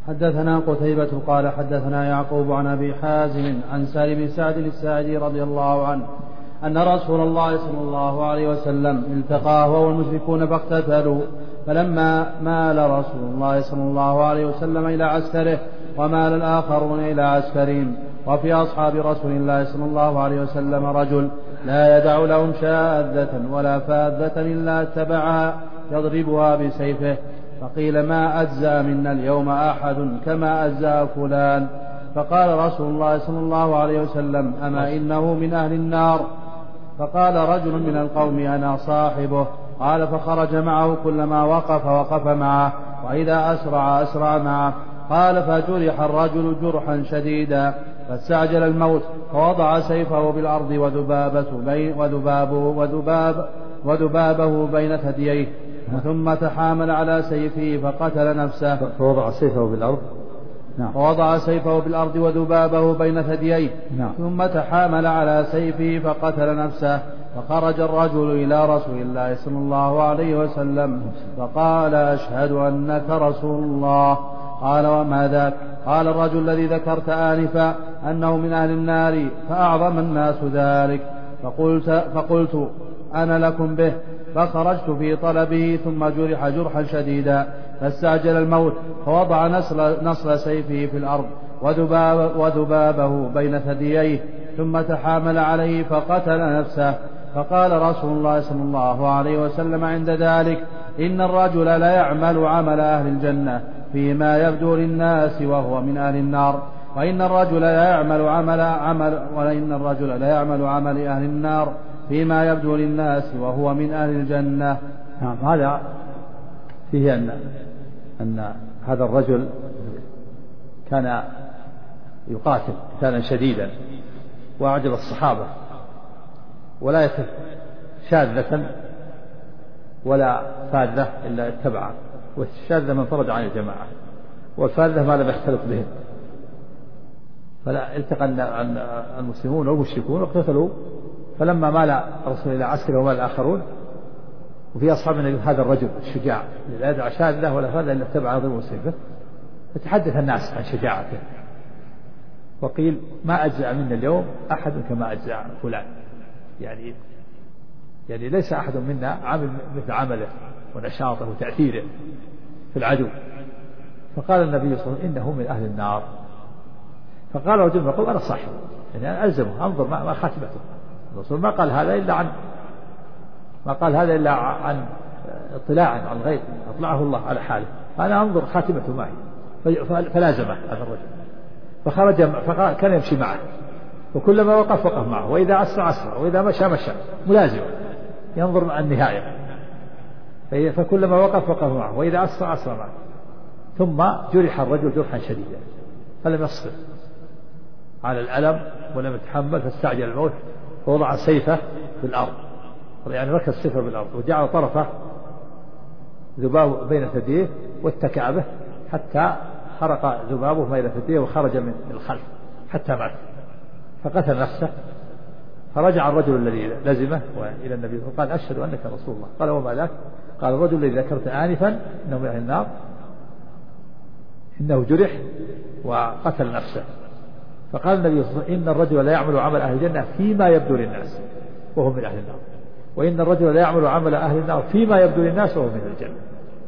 حدثنا قتيبة قال حدثنا يعقوب عن أبي حازم عن سالم بن سعد الساعدي رضي الله عنه أن رسول الله صلى الله عليه وسلم التقى هو والمشركون فاقتتلوا، فلما مال رسول الله صلى الله عليه وسلم إلى عسكره ومال الآخرون إلى عسكرهم. وفي أصحاب رسول الله صلى الله عليه وسلم رجل لا يدع لهم شاذة ولا فاذة إلا اتبعها يضربها بسيفه، فقيل ما أجزى منا اليوم أحد كما أجزى فلان، فقال رسول الله صلى الله عليه وسلم أما إنه من أهل النار. فقال رجل من القوم أنا صاحبه، قال فخرج معه كلما وقف معه، وإذا أسرع معه. قال فجرح الرجل جرحا شديدا فاستعجل الموت فوضع سيفه بالأرض وذبابه بين ثدييه، ثم تحامل على سيفه فقتل نفسه. فوضع سيفه بالأرض، نعم. ووضع سيفه بالأرض وذبابه بين ثدييه، نعم. ثم تحامل على سيفه فقتل نفسه. فخرج الرجل إلى رسول الله صلى الله عليه وسلم فقال أشهد أنك رسول الله. قال وما ذاك؟ قال الرجل الذي ذكرت آنفا أنه من أهل النار، فأعظم الناس ذلك. فقلت أنا لكم به، فخرجت في طلبه ثم جرح جرحا شديدا فاستعجل الموت فوضع نصل سيفه في الأرض وذبابه بين ثدييه، ثم تحامل عليه فقتل نفسه. فقال رسول الله صلى الله عليه وسلم عند ذلك إن الرجل لا يعمل عمل أهل الجنة فيما يبدو للناس وهو من أهل النار، وإن الرجل لا يعمل عمل أهل النار فيما يبدو للناس وهو من أهل الجنة. نعم. هذا فيه أن هذا الرجل كان يقاتل قتالا شديدا وأعجب الصحابة، ولا يتف شاذة ولا فاذة إلا اتبعه، والشاذة من فرج عن الجماعة، والفاذة ما لم يختلط بهم. فلا التقى المسلمون والمشركون واقتتلوا، فلما مال الرسول إلى عسكره ومال الآخرون، وفي أصحاب النبي هذا الرجل الشجاع لا يدع شاذة ولا فاذة إلا اتبع يضرب سيفه، فتحدث الناس عن شجاعته، وقيل ما أجزع منا اليوم أحد كما أجزع فلان، يعني ليس أحد منا عامل مثل عمله ونشاطه وتأثيره في العدو. فقال النبي صلى الله عليه وسلم إنه من أهل النار. فقال رجل من القوم أنا صاحبه، يعني أنا ألزمه أنظر ما خاتمته. الرسول ما قال هذا إلا عن اطلاع عن الغيب، أطلعه الله على حاله، فأنا أنظر خاتمته معي. فلازمه هذا الرجل، فخرج كان يمشي معه، وكلما وقف معه، وإذا أسرع وإذا مشى ملازمه ينظر مع النهاية. فكلما وقف معه، وإذا أسرع معه. ثم جرح الرجل جرحا شديدا فلم يصبر على الألم ولم يتحمل، فاستعجل الموت فوضع سيفه في الأرض، يعني ركز سيفه بالأرض وجعل طرفه ذباب بين ثديه واتكأ به حتى حرق ذبابه بين ثديه وخرج من الخلف حتى مات، فقتل نفسه. فرجع الرجل الذي لزمه إلى النبي وقال أشهد أنك رسول الله. قال وما ذاك؟ قال الرجل الذي ذكرت آنفا إنه من أهل النار إنه جرح وقتل نفسه. فقال النبي صلى الله عليه وسلم إن الرجل لا يعمل عمل أهل الجنة فيما يبدو للناس وهو من أهل النار، وإن الرجل لا يعمل عمل أهل النار فيما يبدو للناس وهو من الجنة.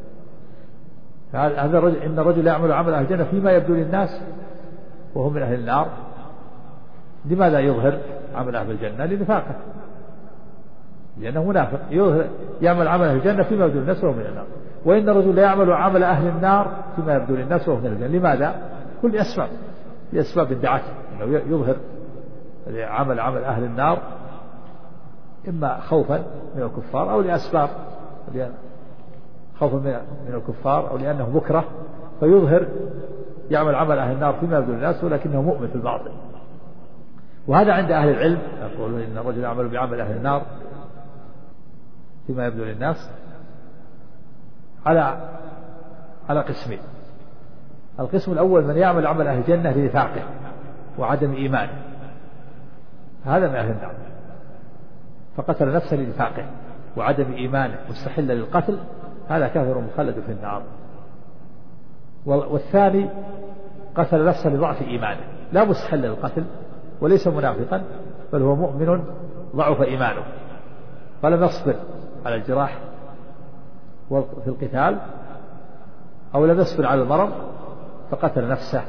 هذا الرجل إن الرجل لا يعمل عمل أهل الجنة فيما يبدو للناس وهو من أهل النار. لماذا يظهر عمل أهل الجنة؟ لنفاقه، لأنه منافق يعمل عمل أهل الجنة فيما يبدو للناس وهو من النار. وإن الرجل لا يعمل عمل أهل النار فيما يبدو للناس وهو من الجنة. لماذا؟ كل لأسباب ادعته أنه يظهر عمل أهل النار، إما خوفا من الكفار أو لأسباب خوفا من الكفار أو لأنه مكره، فيظهر يعمل عمل أهل النار فيما يبدو للناس ولكنه مؤمن في الباطن. وهذا عند أهل العلم يقولون إن الرجل يعمل بعمل أهل النار فيما يبدو للناس على قسمين. القسم الأول من يعمل عمل أهل الجنة لنفاقه وعدم إيمانه، هذا من أهل النار، فقتل نفسه لنفاقه وعدم إيمانه مستحل للقتل، هذا كافر مخلد في النار. والثاني قتل نفسه لضعف إيمانه، لا مستحل للقتل وليس منافقا، بل هو مؤمن ضعف إيمانه فلم يصبر على الجراح في القتال، أو لم يصبر على المرض فقتل نفسه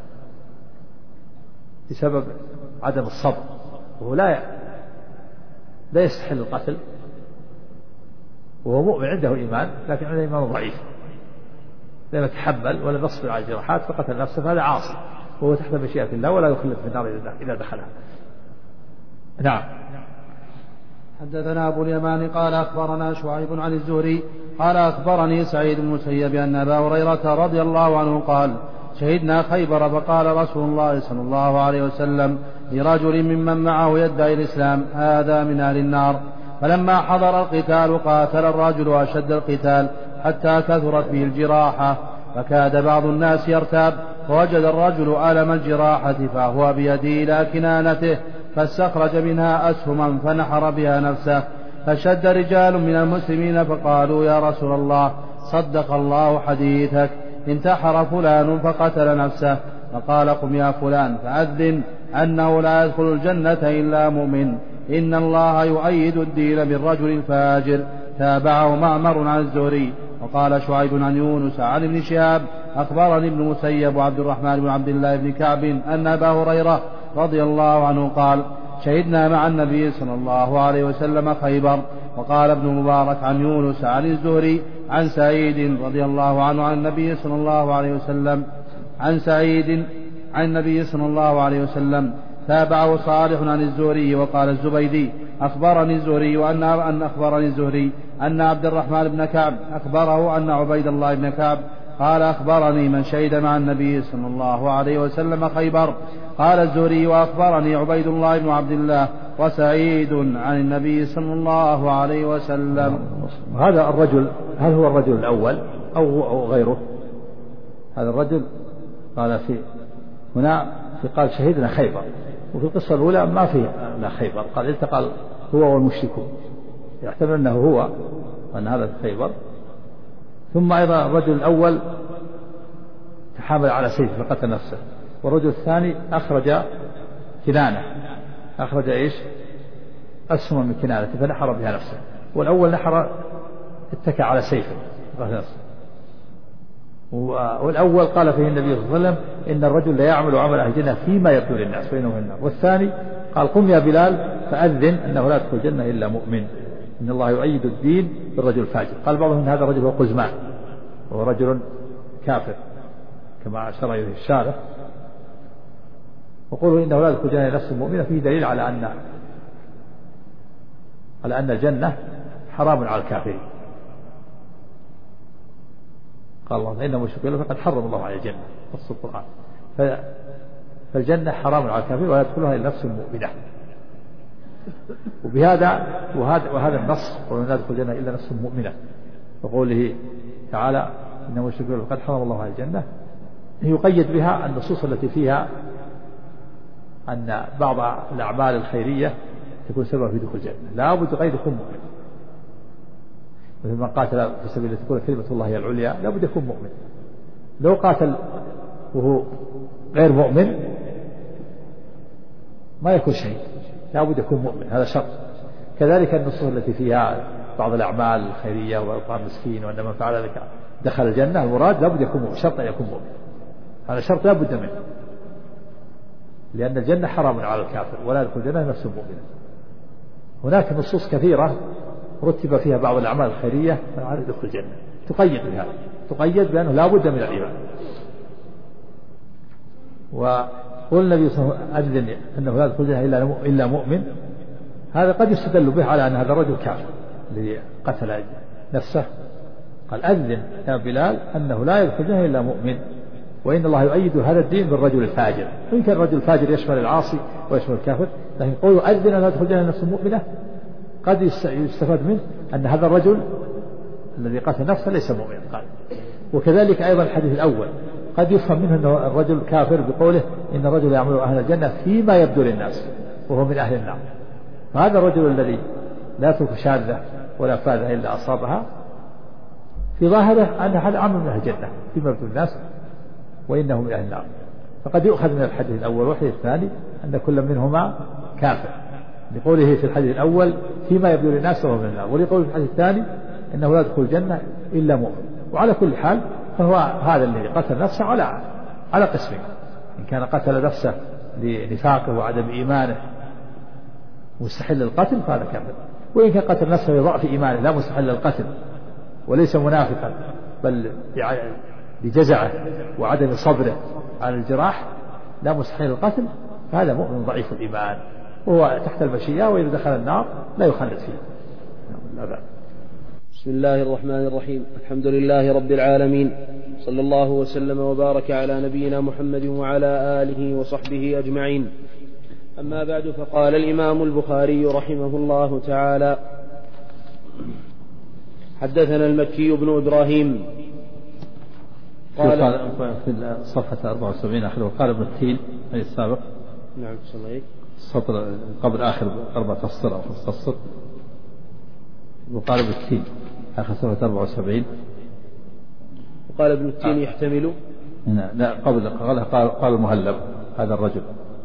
بسبب عدم الصبر، وهو لا يستحل القتل، وهو مؤمن عنده إيمان لكن عنده إيمان ضعيف، لم يتحمل ولم يصبر على الجراحات فقتل نفسه، فهذا عاصي وهو تحت مشيئة الله ولا يخلد في النار إذا دخلها. نعم. حدثنا أبو اليمان قال أخبرنا شعيب عن الزهري قال أخبرني سعيد بن المسيب أن أبا هريرة رضي الله عنه قال شهدنا خيبر فقال رسول الله صلى الله عليه وسلم لرجل ممن معه يدعي الإسلام هذا من أهل النار، فلما حضر القتال قاتل الرجل أشد القتال حتى كثرت به الجراحة، فكاد بعض الناس يرتاب، فوجد الرجل ألم الجراحة فهو بيده إلى كنانته فاستخرج منها أسهما فنحر بها نفسه، فشد رجال من المسلمين فقالوا يا رسول الله صدق الله حديثك، انتحر فلان فقتل نفسه، فقال قم يا فلان فأذن أنه لا يدخل الجنة إلا مؤمن، إن الله يؤيد الدين بالرجل الفاجر. تابعه معمر عن الزهري. وقال شعيب عن يونس عن ابن شهاب أخبرني ابن مسيب وعبد الرحمن بن عبد الله بن كعب أن أبا هريرة رضي الله عنه قال شهدنا مع النبي صلى الله عليه وسلم خيبر. وقال ابن مبارك عن يونس عن الزهري عن سعيد رضي الله عنه عن النبي صلى الله عليه وسلم عن سعيد عن النبي صلى الله عليه وسلم. تابعه صالح عن الزهري. وقال الزبيدي أخبرني الزهري أن عبد الرحمن بن كعب أخبره أن عبيد الله بن كعب قال أخبرني من شهد مع النبي صلى الله عليه وسلم خيبر. قال الزهري وأخبرني عبيد الله بن عبد الله وسعيد عن النبي صلى الله عليه وسلم. هذا الرجل هل هو الرجل الأول أو غيره؟ هذا الرجل قال في هنا قال شهدنا خيبر، وفي القصة الأولى ما فيه لا خيبر، قال التقى هو والمشركون، يحتمل أنه هو وأن هذا خيبر. ثم أيضا الرجل الأول تحامل على سيفه فقتل نفسه، والرجل الثاني أخرج كنانة، أخرج إيش؟ أسهما من كنانة فنحر بها نفسه، والأول نحر اتكى على سيفه فقتل نفسه. والأول قال فيه النبي صلى الله عليه وسلم إن الرجل لا يعمل عمل أهل الجنة فيما يبدو للناس بينه وبين النار. والثاني قال قم يا بلال فأذن أنه لا يدخل الجنة إلا مؤمن، إن الله يؤيد الدين بالرجل الفاجر. قال بعضهم إن هذا الرجل هو قزمان وهو رجل كافر كما أشار إليه الشارع، وقولوا إنه لا يدخل الجنة نفس مؤمنة فيه دليل على أن الجنة حرام على الكافرين. قال الله إنما المشركون فقد حرم الله على الجنة نص القرآن، فالجنة حرام على الكافرين ولا يدخلها إلا نفس مؤمنة. وهذا النص ولا يدخل الجنة إلا نفس مؤمنة، وقوله تعالى إنما المشركون فقد حرم الله على الجنة يقيد بها النصوص التي فيها أن بعض الأعمال الخيرية تكون سبب في دخول الجنة، لا بد غير يكون مؤمن. مثل من قاتل في سبيل الله تكون كلمة الله هي العليا لا بد يكون مؤمن. لو قاتل وهو غير مؤمن ما يكون شيء، لا بد يكون مؤمن، هذا شرط. كذلك النصوص التي فيها بعض الأعمال الخيرية وإطعام المسكين وأن من فعل ذلك دخل الجنة، المراد لا بد يكون مؤمن، شرط أن يكون مؤمن، هذا شرط لا بد منه، لأن الجنة حرام على الكافر ولا يدخل الجنة نفس مؤمنة. هناك نصوص كثيرة رتب فيها بعض الأعمال الخيرية على دخول الجنة تقيد بهذا، تقيد بأنه لا بد من الإيمان. وقول النبي صلى الله عليه وسلم أنه لا يدخل الجنة إلا مؤمن، هذا قد يستدل به على أن هذا الرجل كافر الذي قتل نفسه. قال أذن يا بلال أنه لا يدخل الجنة إلا مؤمن، وإن الله يؤيد هذا الدين بالرجل الفاجر. وإن كان الرجل الفاجر يشمل العاصي ويشمل الكافر، لكن قوله أذن أن لا يدخل الجنة نفس مؤمنة قد يستفاد منه أن هذا الرجل الذي قتل نفسه ليس مؤمنا. قال وكذلك أيضا الحديث الأول قد يفهم منه أن الرجل كافر بقوله إن الرجل يعمل أهل الجنة فيما يبدو للناس وهو من أهل النار. فهذا الرجل الذي لا ترك شاذة ولا فاذة إلا أصابها في ظاهره أن هذا عمل من أهل الجنة فيما يبدو للناس، وإنه من أهل النار. فقد يؤخذ من الحديث الأول والحديث الثاني أن كل منهما كافر، لقوله في الحديث الأول فيما يبدو للناس فهو من النار، ولقوله في الحديث الثاني إنه لا يدخل الجنة إلا مؤمن. وعلى كل حال فهو هذا الذي قتل نفسه على قسمين، إن كان قتل نفسه لنفاقه وعدم إيمانه مستحل القتل فهذا كافر، وإن كان قتل نفسه لضعف إيمانه لا مستحل القتل وليس منافقا بل لجزعه وعدم صبره على الجراح لا مستحيل القتل، فهذا مؤمن ضعيف الإيمان وهو تحت المشيئة، وإذا دخل النار لا يخلد فيه. لا. بسم الله الرحمن الرحيم. الحمد لله رب العالمين، صلى الله وسلم وبارك على نبينا محمد وعلى آله وصحبه أجمعين. أما بعد، فقال الإمام البخاري رحمه الله تعالى: حدثنا المكي بن إبراهيم قال في الصفحة 74 آخر وقال ابن التين أي السابق. نعم صحيح. السطر قبل آخر 4 أسطر أو 5 أسطر، وقال ابن التين آخر صفحة 74. وقال ابن التين يحتمل. لا قبل قال المهلب هذا الرجل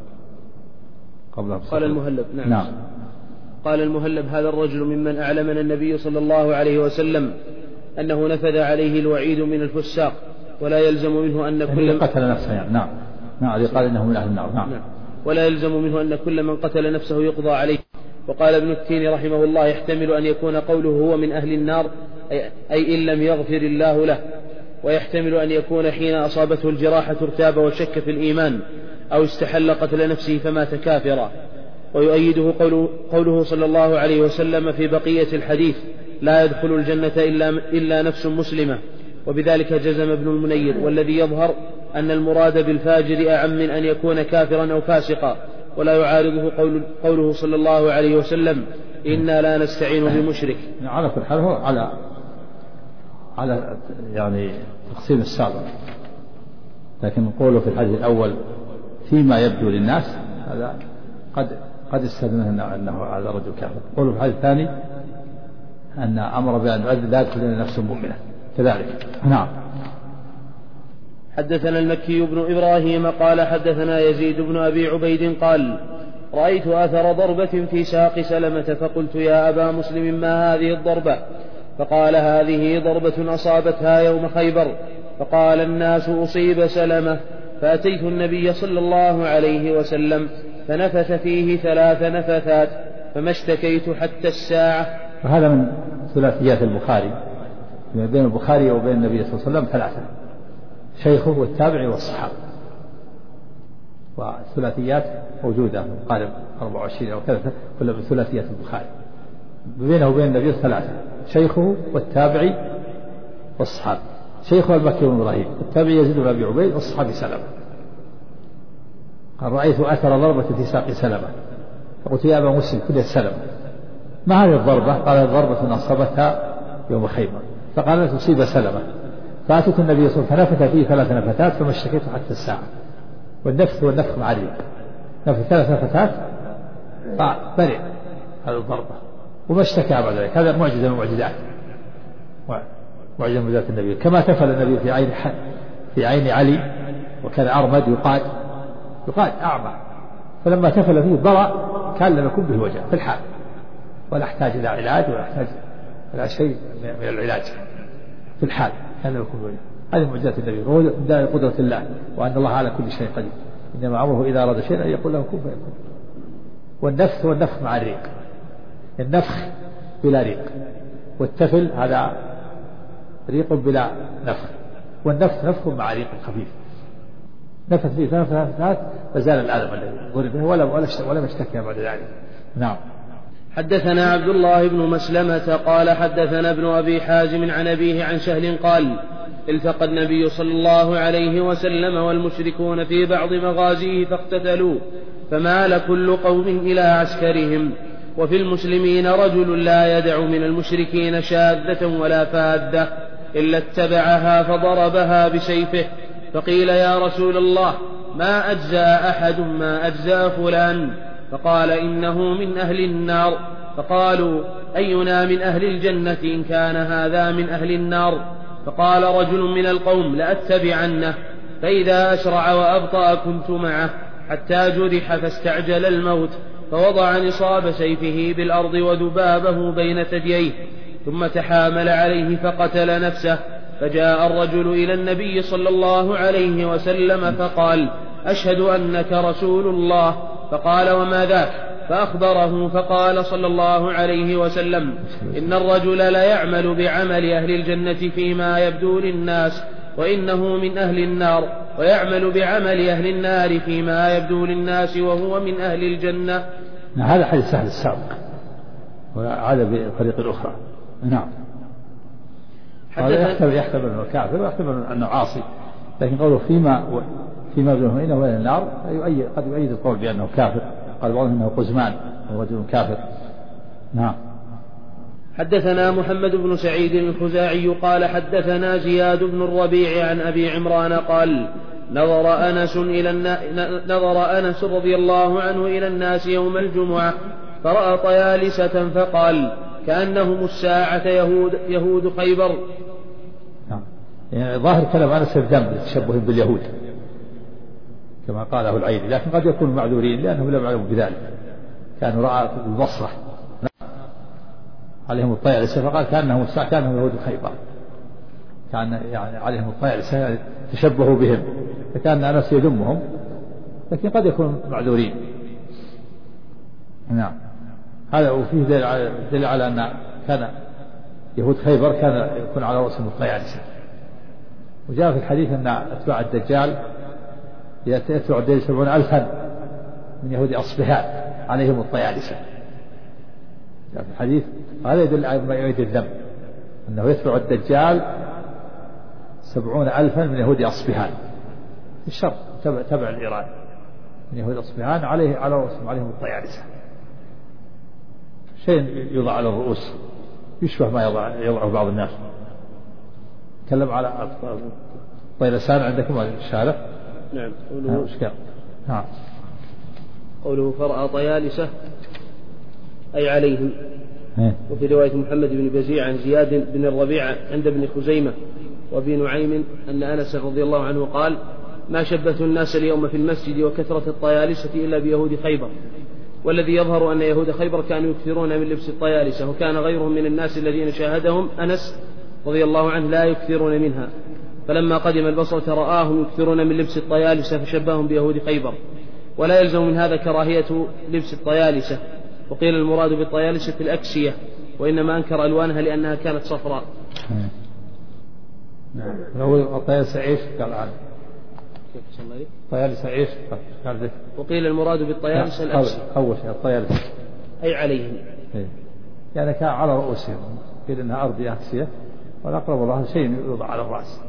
قبل. قال المهلب. نعم. قال المهلب: هذا الرجل ممن أعلمنا النبي صلى الله عليه وسلم أنه نفذ عليه الوعيد من الفساق، ولا يلزم منه أن كل من قتل نفسه يعني. نعم قال إنه من أهل النار. نعم. ولا يلزم منه أن كل من قتل نفسه يقضى عليه. وقال ابن التين رحمه الله: يحتمل أن يكون قوله هو من أهل النار أي إن لم يغفر الله له، ويحتمل أن يكون حين أصابته الجراحة ارتاب وشك في الإيمان أو استحل قتل نفسه فمات كافرا. ويؤيده قوله صلى الله عليه وسلم في بقية الحديث: لا يدخل الجنة إلا نفس مسلمة. وبذلك جزم ابن المنير، والذي يظهر أن المراد بالفاجر أعم من أن يكون كافرا أو فاسقا. ولا يعارضه قوله صلى الله عليه وسلم: إنا لا نستعين بمشرك. على كل حال هو على يعني تقسيم السابق، لكن قوله في الحديث الأول فيما يبدو للناس هذا قد استدنه أنه هذا رجل كافر. قوله في الحديث الثاني أن أمر بأن لا يدخل إلا نفس مؤمنة كذلك. نعم. حدثنا المكي بن إبراهيم قال حدثنا يزيد بن أبي عبيد قال: رأيت أثر ضربة في ساق سلمة فقلت: يا أبا مسلم ما هذه الضربة؟ فقال: هذه ضربة أصابتها يوم خيبر. فقال الناس: أصيب سلمة. فأتيت النبي صلى الله عليه وسلم فنفث فيه 3 نفثات فما اشتكيت حتى الساعة. وهذا من ثلاثيات البخاري، بين البخاري وبين النبي صلى الله عليه وسلم 3: شيخه والتابعي والصحابة. والثلاثيات موجودة قال 24 أو 3 كلها من ثلاثيات البخاري، بينه وبين النبي 3: شيخه والتابعي والصحابة. شيخه المكي بن إبراهيم، والتابعي يزيد بن أبي عبيد، والصحابي سلمة. قال: رأيت أثر ضربة في ساق سلمة فقلت: يا أبا مسلم كل سلمة ما هذه الضربة؟ قال: ضربة أصابتها يوم خيبر. فقال: تصيب سلمة. فأتت النبي صلى الله عليه وسلم فنفث فيه 3 نفثات فما اشتكيت حتى الساعة. والنفث مع الريق، نفث 3 نفثات فبرئ هذه الضربة وما اشتكى بعد ذلك. هذا معجزة من معجزات النبي، كما تفل النبي في عين علي وكان أرمد يقاد أعمى، فلما تفل فيه برأ كان لم يكن به وجع في الحال، ولا احتاج إلى علاج ولا احتاج إلى شيء من العلاج في الحال، كان لم يكن به وجع. هذه معجزات النبي، وهو دليل قدرة الله وأن الله على كل شيء قدير. إنما أمره إذا أراد شيئا أن يقول له كن فيكون. والنفث هو النفخ مع الريق، النفخ بلا ريق، والتفل هذا ريق بلا نفخ، والنفث نفخ مع ريق خفيف. نفث فيه 3 نفثات فزال الألم الذي ضرب به ولم يشتكي بعد ذلك. نعم. حدثنا عبد الله بن مسلمة قال حدثنا ابن أبي حازم عن أبيه عن سهل قال: التقى النبي صلى الله عليه وسلم والمشركون في بعض مغازيه فاقتتلوا، فمال كل قوم إلى عسكرهم، وفي المسلمين رجل لا يدع من المشركين شاذة ولا فادة إلا اتبعها فضربها بسيفه. فقيل: يا رسول الله ما أجزى أحد ما أجزى فلان؟ فقال: إنه من أهل النار. فقالوا: أينا من أهل الجنة إن كان هذا من أهل النار؟ فقال رجل من القوم: لأتبعنه. فإذا أسرع وأبطأ كنت معه حتى جرح فاستعجل الموت، فوضع نصاب سيفه بالأرض وذبابه بين ثدييه، ثم تحامل عليه فقتل نفسه. فجاء الرجل إلى النبي صلى الله عليه وسلم فقال: أشهد أنك رسول الله. فقال: وما ذاك؟ فأخبره، فقال صلى الله عليه وسلم: إن الرجل لا يعمل بعمل أهل الجنة فيما يبدو للناس، وإنه من أهل النار، ويعمل بعمل أهل النار فيما يبدو للناس وهو من أهل الجنة. هذا حديث سهل السابق وعاد بطريق الأخرى. نعم. هذا يحتمل أنه كافر ويحتمل أنه عاصي، لكن قوله فيما بينه إنه وإلى النار قد يؤيد القول بأنه كافر. قال بعضهم إنه قزمان ورجل كافر. نعم. حدثنا محمد بن سعيد الخزاعي قال حدثنا زياد بن الربيع عن أبي عمران قال: نظر أنس رضي الله عنه إلى الناس يوم الجمعة فرأى طيالسة فقال: كأنهم الساعة يهود خيبر. يعني ظاهر كلام أنس الذم لتشبه باليهود كما قاله العيني، لكن قد يكون معذورين لأنهم لم يعلموا بذلك. كانوا رأى في البصرة عليهم الطيالسة فقال كأنهم يهود خيبر، كان يعني عليهم الطيالسة يعني تشبهوا بهم، فكان أنس يذمهم، لكن قد يكون معذورين. نعم. هذا وفيه دليل على أن كان يهود خيبر كان يكون على رأسهم الطيالسة. وجاء في الحديث أن أتباع الدجال يتبع الدجال 70,000 من يهود أصبهان عليهم الطيالسة. جاء في الحديث هذا يدل على ما يعيد الذم، أنه يتبع الدجال 70,000 من يهود أصبهان في الشرق تبع الإيران، من يهود أصبهان على رأسهم عليهم الطيالسة، شيء يوضع على الرؤوس يشبه ما يضعه بعض الناس. تكلم على طيلسان عندكم الشارع. نعم. قوله فرأى طيالسة أي عليهم. وفي رواية محمد بن بزيع عن زياد بن الربيع عند ابن خزيمة وابي نعيم أن أنس رضي الله عنه قال: ما شبث الناس اليوم في المسجد وكثرة الطيالسة إلا بيهود خيبر. والذي يظهر أن يهود خيبر كانوا يكثرون من لبس الطيالسة، وكان غيرهم من الناس الذين شاهدهم أنس رضي الله عنه لا يكثرون منها، فلما قدم البصرة رآهم يكثرون من لبس الطيالسة فشبههم بيهود خيبر. ولا يلزم من هذا كراهية لبس الطيالسة، وقيل المراد بالطيالسة الأكسية، وإنما أنكر ألوانها لأنها كانت صفراء. لو الطيالسة إيش قال عنه؟ طيالسة إيش قال؟ وقيل المراد بالطيالسة الأكسية. أول شيء الطيالسة أي عليهم، يعني كان على رؤوسهم، قيل إنها أرضية أكسية، والأقرب الله شيء يوضع على الرأس.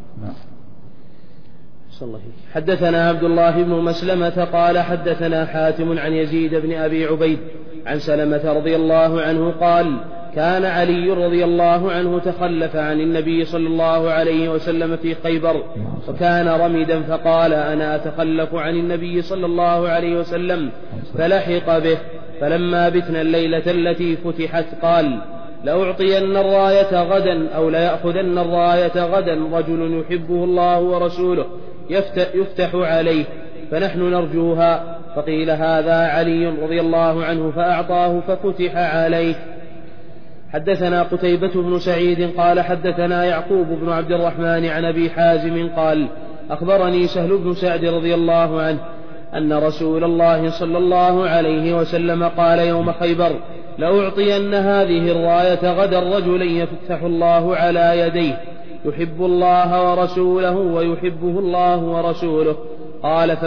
حدثنا عبد الله بن مسلمة قال حدثنا حاتم عن يزيد بن أبي عبيد عن سلمة رضي الله عنه قال: كان علي رضي الله عنه تخلف عن النبي صلى الله عليه وسلم في خيبر، وكان رمدا، فقال: أنا أتخلف عن النبي صلى الله عليه وسلم، فلحق به. فلما بتنا الليلة التي فتحت قال: لأعطين الراية غدا أو ليأخذن الراية غدا رجل يحبه الله ورسوله يفتح عليه، فنحن نرجوها. فقيل: هذا علي رضي الله عنه، فأعطاه ففتح عليه. حدثنا قتيبة بن سعيد قال حدثنا يعقوب بن عبد الرحمن عن أبي حازم قال: أخبرني سهل بن سعد رضي الله عنه أن رسول الله صلى الله عليه وسلم قال يوم خيبر: لأعطين هذه الراية غدا رجلا يفتح الله على يديه يحب الله ورسوله ويحبه الله ورسوله. قال: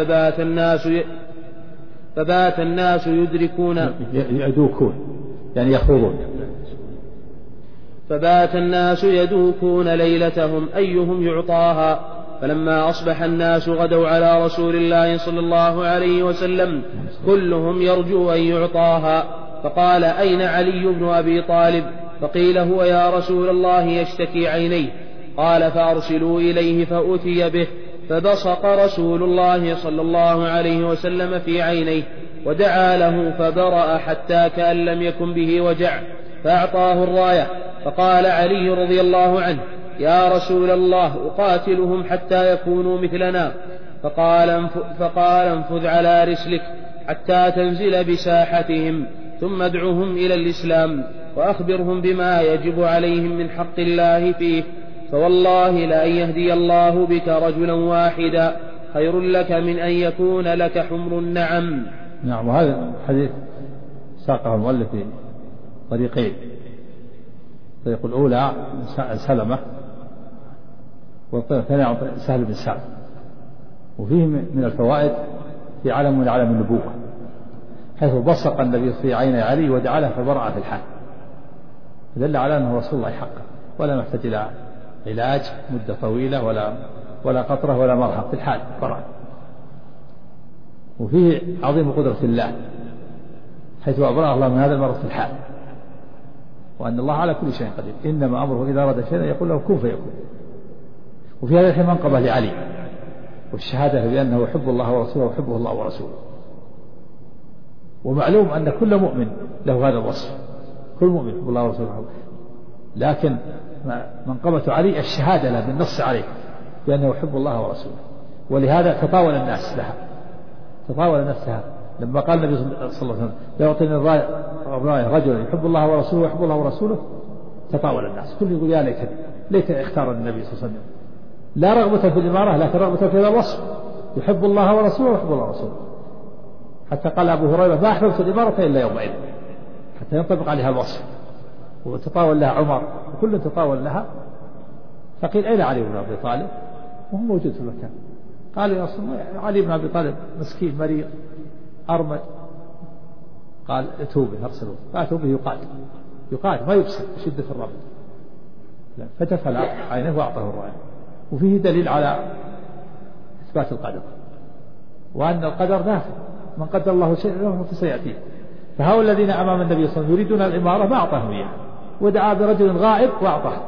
فبات الناس يدركون يعني يخوضون. فبات الناس يدوكون ليلتهم أيهم يعطاها. فلما أصبح الناس غدوا على رسول الله صلى الله عليه وسلم كلهم يرجو أن يعطاها. فقال: أين علي بن أبي طالب؟ فقيل: هو يا رسول الله يشتكي عينيه. قال: فأرسلوا إليه فأتي به، فبصق رسول الله صلى الله عليه وسلم في عينيه ودعا له فبرأ حتى كأن لم يكن به وجع، فأعطاه الراية. فقال علي رضي الله عنه: يا رسول الله أقاتلهم حتى يكونوا مثلنا؟ فقال انفذ على رسلك حتى تنزل بساحتهم، ثم ادعهم إلى الإسلام وأخبرهم بما يجب عليهم من حق الله فيه، فوالله لأن يهدي الله بك رجلا واحدا خير لك من أن يكون لك حمر النعم. نعم. وهذا الحديث ساقه المؤلف في طريقين. الطريق الأولى سلمة، والطريق الثانية سهل بن سعد. وفيه من الفوائد في علم من علم النبوة، حيث بصق النبي في عين علي ودعا له فبرأ في الحال، دل على أنه رسول الله حقا، ولا محتاج إلى علاج مدة طويلة ولا قطرة ولا مرهم، في الحال برأ. وفيه عظيم قدرة الله، حيث أبرأ الله من هذا المرض في الحال، وأن الله على كل شيء قدير، إنما أمره إذا أراد شيئا يقول له كن فيكون. وفي هذا الحين منقبة لعلي، والشهادة بأنه يحب الله ورسوله ويحبه الله ورسوله. ومعلوم أن كل مؤمن له هذا الوصف، كل مؤمن يحب الله ورسوله، لكن منقبة علي الشهادة له بالنص عليه بأنه يحب الله ورسوله، ولهذا تطاول الناس لها لما قال النبي صلى الله عليه وسلم يعطيني الراية رجل يحب الله ورسوله ويحب الله ورسوله، تطاول الناس، كل يقول يا ليت اختار النبي صلى الله عليه وسلم، لا رغبة في الإمارة لكن رغبة في هذا الوصف، يحب الله ورسوله ويحب الله ورسوله. حتى قال أبو هريرة ما أحببت الإمارة إلا يومئذ، حتى ينطبق عليها الوصف. وتطاول لها عمر وكل تطاول لها. فقيل أين علي بن أبي طالب؟ وهو موجود في المكان. قال يا رسول الله علي بن أبي طالب مسكين مريض أرمد. قال اتوا به ارسلوه، فاتوا به يقاد ما يبصر شدة الرمد، فتفل عينه وأعطاه الراية. وفيه دليل على إثبات القدر، وأن القدر نافع، من قدر الله شيئا له فسيأتيه. فهؤلاء الذين أمام النبي صلى الله عليه وسلم يريدون الإمارة ما أعطاهم إياه، ودعا برجل غائب وأعطاه.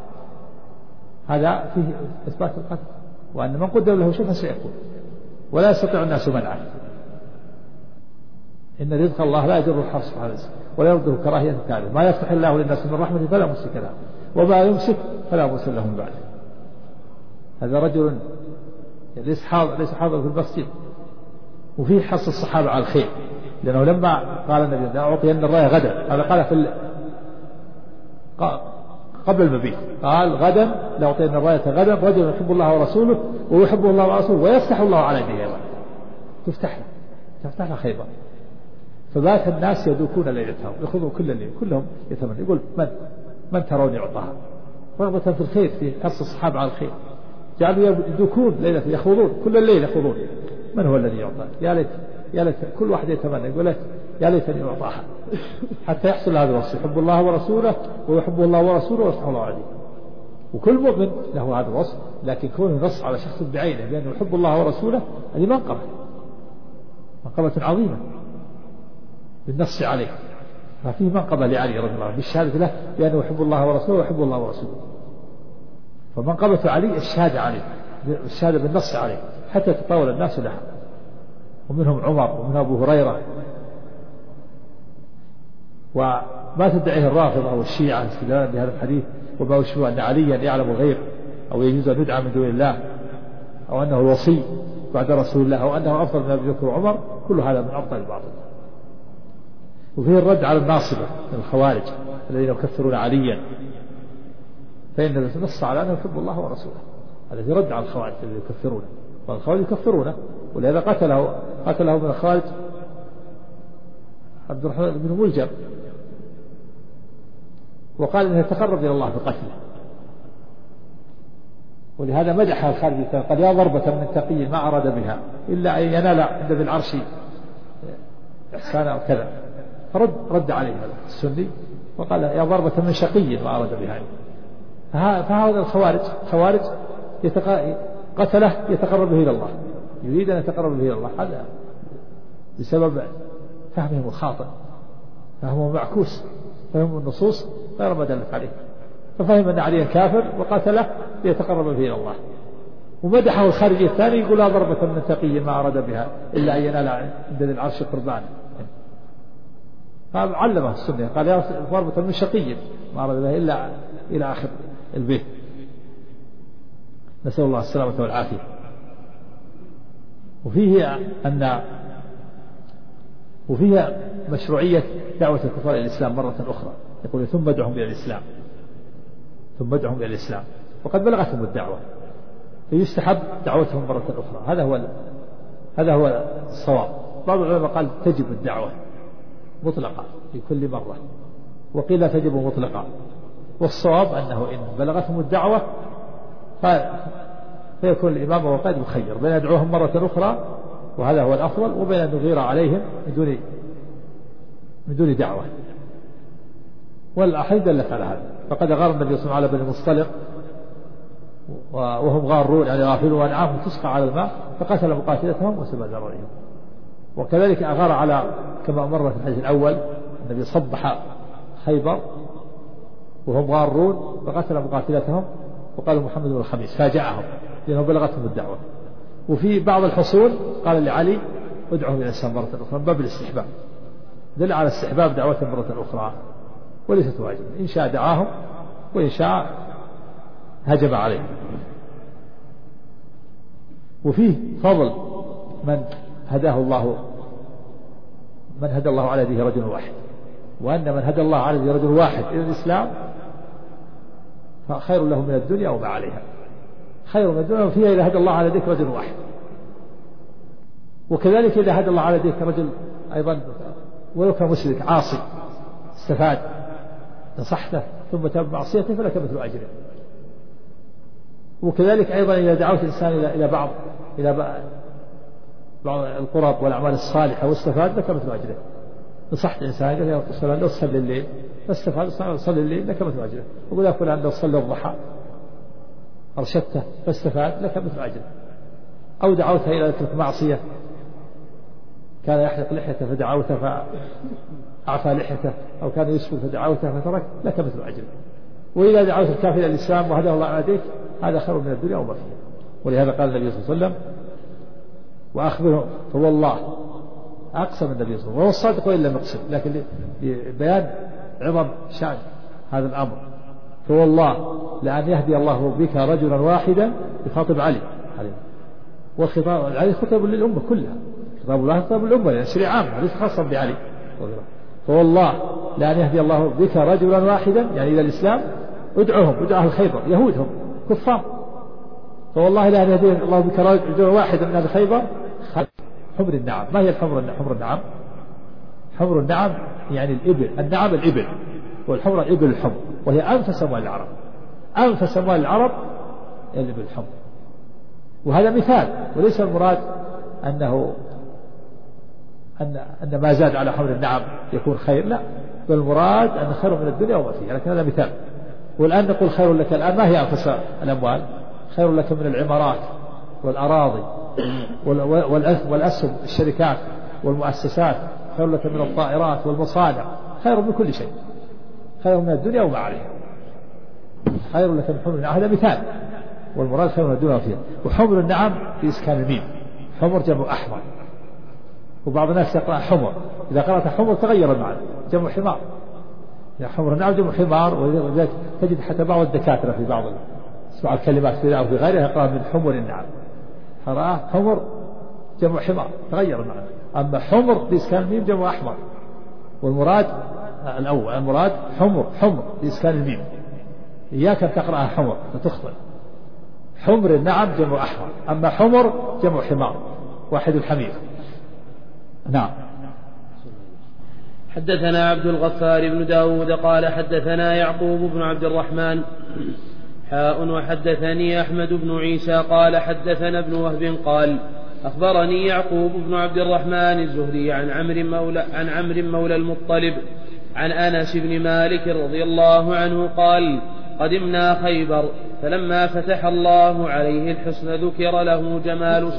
هذا فيه إثبات القدر، وأن من قدر له شيء فسيكون، ولا يستطيع الناس منعه. إن رزق الله لا يجر الحرص على الرزق ولا يرده كراهية الكاذب، ما يفتح الله للناس من رحمته فلا ممسك له، وما يمسك فلا مرسل له من بعده. هذا رجل ليس حاضر في المسجد. وفيه حث الصحابة على الخير، لأنه لما قال النبي لأعطين الراية غدا، هذا قال قبل المبيت، قال غدا لأعطين الراية غدا رجل يحب الله ورسوله ويحبه الله ورسوله ويفتح الله على يديه، تفتح له خيبر. فبات الناس يدوكون ليلتهم، يأخذون كل الليل، كلهم يتمنى، يقول من ترون يعطاها، رغبة في الخير، في حث الصحابة على الخير. جعلوا يدوكون ليلة، يخوضون كل الليل، يخوضون من هو الذي يعطى. يا ليت كل واحد يتمنى يقول يا ليتني أعطاها، حتى يحصل هذا الوصف، يحب الله ورسوله ويحبه الله ورسوله ويفتح الله عليه. وكل مؤمن له هذا الوصف، لكن كونه نص على شخص بعينه بأنه يحب الله ورسوله هذه منقبة عظيمة بالنص عليه. ففيه منقبة لعلي رضي الله عنه بالشهادة له بأنه يحب الله ورسوله ويحب الله ورسوله. فمنقبة علي الشهادة عليه، الشهادة بالنص عليه، حتى تطاول الناس لها. ومنهم عمر ومنهم أبو هريرة. وما تدعيه الرافضة أو الشيعة استدلالا بهذا الحديث وما يشبه أن عليا يعلم الغيب، أو يجوز أن يدعى من دون الله، أو أنه الوصي بعد رسول الله، أو أنه أفضل من أبي بكر وعمر، كل هذا من أبطال الباطل. وفيه الرد على الناصبة من الخوارج الذين يكفرون عليا، فإن الذي نص على أنه يحب الله ورسوله، الذي رد على الخوارج الذين يكفرونه، والخوارج يكفرونه، ولهذا قتله من الخوارج عبد الرحمن بن ملجم، وقال إنه يتقرب إلى الله بقتله. ولهذا مدح الخارجي قال يا ضربة من تقي ما أراد بها إلا أن ينال عند ذي العرش إحسانا أو كذا، فرد عليه هذا السني وقال يا ضربة من شقي ما أراد بها. فهذا الخوارج قتله يتقرب به إلى الله، يريد أن يتقرب به إلى الله، هذا بسبب فهمهم الخاطئ، فهمهم معكوس، فهم النصوص غير ما دلت عليه، ففهم أن عليا كافر وقتله ليتقرب به إلى الله. ومدحه الخارجي الثاني يقول لا ضربة من تقي ما أراد بها إلا أن ينال عند ذي العرش قربان. فعلمه السنة قال يا ضربة من شقي ما أراد بها إلا إلى آخر البيت. نسأل الله السلامة والعافية. وفيها مشروعية دعوة الكفار إلى الإسلام مرة أخرى. يقول ثم ادعهم إلى الإسلام وقد بلغتهم الدعوة فيستحب دعوتهم مرة أخرى. هذا هو الصواب. بعض العلماء قال تجب الدعوة مطلقة في كل مرة، وقيل لا تجب مطلقة، والصواب أنه إن بلغتهم الدعوة فيكون الإمام والقائد مخير بين يدعوهم مرة أخرى وهذا هو الأفضل، وبين أن يغير عليهم من دون دعوة. والأحاديث دلت على هذا. فقد غار النبي صلى الله عليه وسلم على بني المصطلق وهم غارون يعني غافلون وأنعامهم تسقى على الماء فقتل مقاتلتهم وسبى ذراريهم. وكذلك أغار على كما مر في الحديث الأول النبي صبح خيبر وهم غارون فقتل مقاتلتهم وقالوا محمد بن الخميس فاجعهم لأنه بلغتهم الدعوة. وفي بعض الحصول قال لعلي ادعهم إلى الإسلام مرة أخرى من باب الاستحباب، دل على استحباب دعوتهم مرة أخرى وليست واجبة، إن شاء دعاهم وإن شاء هجم عليهم. وفيه فضل من هدى الله على يده رجل واحد، وأن من هدى الله على يده رجل واحد إلى الإسلام فخير له من الدنيا وما عليها، خير من الدنيا وفيها إذا هدى الله على يديك رجل واحد. وكذلك إذا هدى الله على يديك رجل أيضا ولو كان مشرك عاصي استفاد نصحته ثم تاب معصيته فلك مثل أجره. وكذلك أيضا إذا دعوت الإنسان إلى بعض القرب والأعمال الصالحة واستفاد لك مثل أجره. نصحت إنسان قال يا رسول الله لو صلي الليل فاستفاد صلي الليل لك مثل أجره. وقل يا فلان لو صلي الضحى أرشدته فاستفاد لك مثل أجره. أو دعوته إلى ترك معصية كان يحلق لحيته فدعوته فأعفى لحيته، أو كان يسفل فدعوته فترك لك مثل أجره. وإذا دعوت الكافر إلى الإسلام وهداه الله على يديك هذا خير من الدنيا وما فيها. ولهذا قال النبي صلى الله عليه وسلم وأخبرهم فوالله أقسم النبي صلى الله عليه وسلم وهو الصادق وإلا مقسم، لكن لبيان عظم شأن هذا الأمر. فوالله لأن يهدي الله بك رجلا واحدا يخاطب علي والخطاب علي خطب للأمة كلها، خطاب الله خطاب للأمة لأن شريعة عامة ليس خاصا بعلي. فوالله لأن يهدي الله بك رجلا واحدا يعني إلى الإسلام ادعوهم ادعوا أهل خيبر يهودهم كفار. فوالله لأن يهدي الله بك رجلا واحدا من أهل خيبر حمر النعم. ما هي حمر النعم؟ حمر النعم يعني الإبل، النعم الإبل والحمر الإبل الحمر، وهي أنفس أموال العرب. أنفس أموال العرب الإبل الحمر. وهذا مثال، وليس المراد أن ما زاد على حمر النعم يكون خير، لا، بل المراد أن خير من الدنيا وما فيها، لكن هذا مثال. والآن نقول خير لك الآن ما هي أنفس الأموال؟ خير لك من العمارات والأراضي والأسهم الشركات والمؤسسات، خير لك من الطائرات والمصانع، خير من كل شيء، خير من الدنيا وما عليها. خير لك من حمر النعم هذا مثال، والمراد خير من الدنيا وما فيها. وحمر النعم في إسكان الميم، حمر جمع أحمر، وبعض الناس يقرأ حمر، إذا قرأت حمر تغير المعنى جمع حمار. يعني حمر النعم جمع حمار، ولذلك تجد حتى بعض الدكاترة في بعض الكلمات في أو في غيرها يقرأ من حمر النعم، قرأ حمر جمع حمار تغير المعنى. أما حمر بإسكان الميم جمع أحمر، والمراد الأول المراد حمر بإسكان الميم، إياك أن تقرأها حمر فتخطئ. حمر النعم جمع أحمر، أما حمر جمع حمار واحد الحمير. نعم. حدثنا عبد الغفار بن داود قال حدثنا يعقوب بن عبد الرحمن وحدثني أحمد بن عيسى قال حدثنا ابن وهب قال أخبرني يعقوب بن عبد الرحمن الزهري عن عمرو مولى المطلب عن أنس بن مالك رضي الله عنه قال قدمنا خيبر فلما فتح الله عليه الحصن ذكر له جمال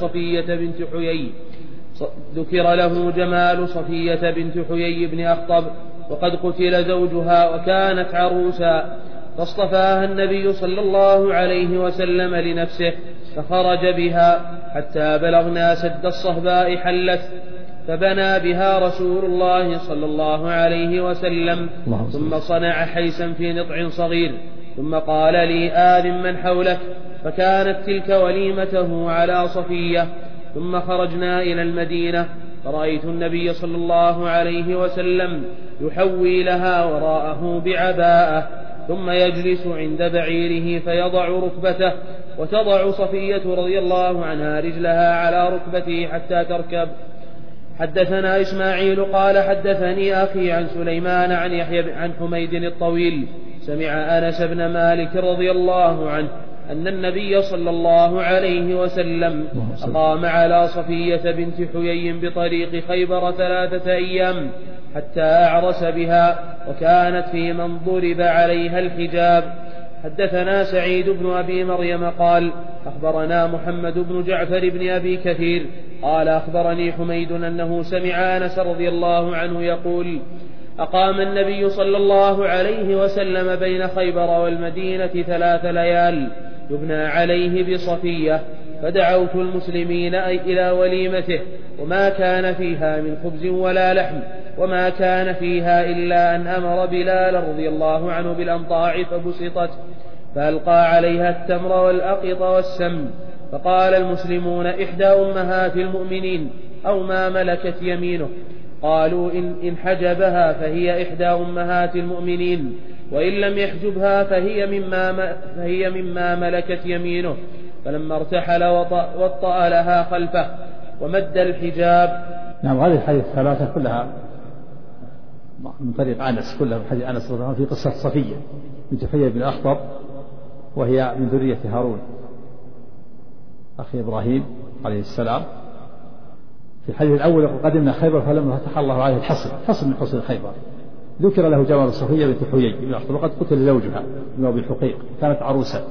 صفية بنت حيي بن أخطب وقد قتل زوجها وكانت عروسا، فاصطفاها النبي صلى الله عليه وسلم لنفسه فخرج بها حتى بلغنا سد الصهباء حلت، فبنى بها رسول الله صلى الله عليه وسلم ثم صنع حيسا في نطع صغير، ثم قال لي آذن من حولك، فكانت تلك وليمته على صفية. ثم خرجنا إلى المدينة فرأيت النبي صلى الله عليه وسلم يحوي لها وراءه بعباءة، ثم يجلس عند بعيره فيضع ركبته، وتضع صفية رضي الله عنها رجلها على ركبته حتى تركب. حدثنا إسماعيل قال حدثني أخي عن سليمان عن يحيى عن حميد الطويل سمع أنس بن مالك رضي الله عنه أن النبي صلى الله عليه وسلم أقام على صفية بنت حيي بطريق خيبر 3 أيام حتى أعرس بها، وكانت في من ضرب عليها الحجاب. حدثنا سعيد بن أبي مريم قال أخبرنا محمد بن جعفر بن أبي كثير قال أخبرني حميد أنه سمع أنس رضي الله عنه يقول أقام النبي صلى الله عليه وسلم بين خيبر والمدينة 3 ليال يبنى عليه بصفية، فدعوت المسلمين إلى وليمته، وما كان فيها من خبز ولا لحم، وما كان فيها إلا أن أمر بلال رضي الله عنه بالأنطاع فبسطت، فألقى عليها التمر والأقط والسمن، فقال المسلمون إحدى أمهات المؤمنين أو ما ملكت يمينه. قالوا إن حجبها فهي إحدى أمهات المؤمنين، وإن لم يحجبها فهي مما ملكت يمينه. فلما ارتحل وطأ لها خلفه ومد الحجاب. نعم، هذه الحديث 3 كلها من طريق أنس، كلها من حديث أنس رضي الله عنه في قصة صفية بنت حيي بن أخطب، وهي من ذرية هارون أخي إبراهيم عليه السلام. في الحديث الأول قدمنا خيبر فلما فتح الله عليه الحصن من حصن خيبر، ذكر له جمال صفية بنت حيي بن أخطب، وقد قتل زوجها من أبي الحقيق، كانت عروسة،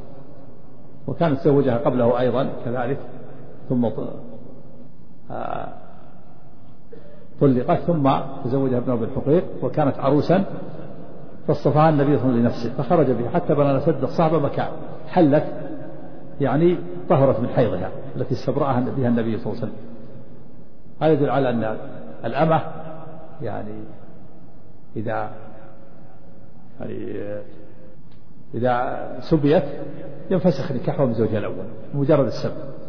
وكانت زوجها قبله أيضا كذلك، ثم طلقت ثم تزوجها ابن أبي الحقيق، وكانت عروسا، فاصطفاها النبي صلى الله عليه وسلم لنفسه فخرج بها حتى بنى سد الصحبة مكان، حلت يعني طهرت من حيضها التي استبرأها بها النبي صلى الله عليه وسلم. هذا يدل على أن الأمة يعني إذا سبيت ينفسخ نكاحها من زوجها الأول مجرد السب،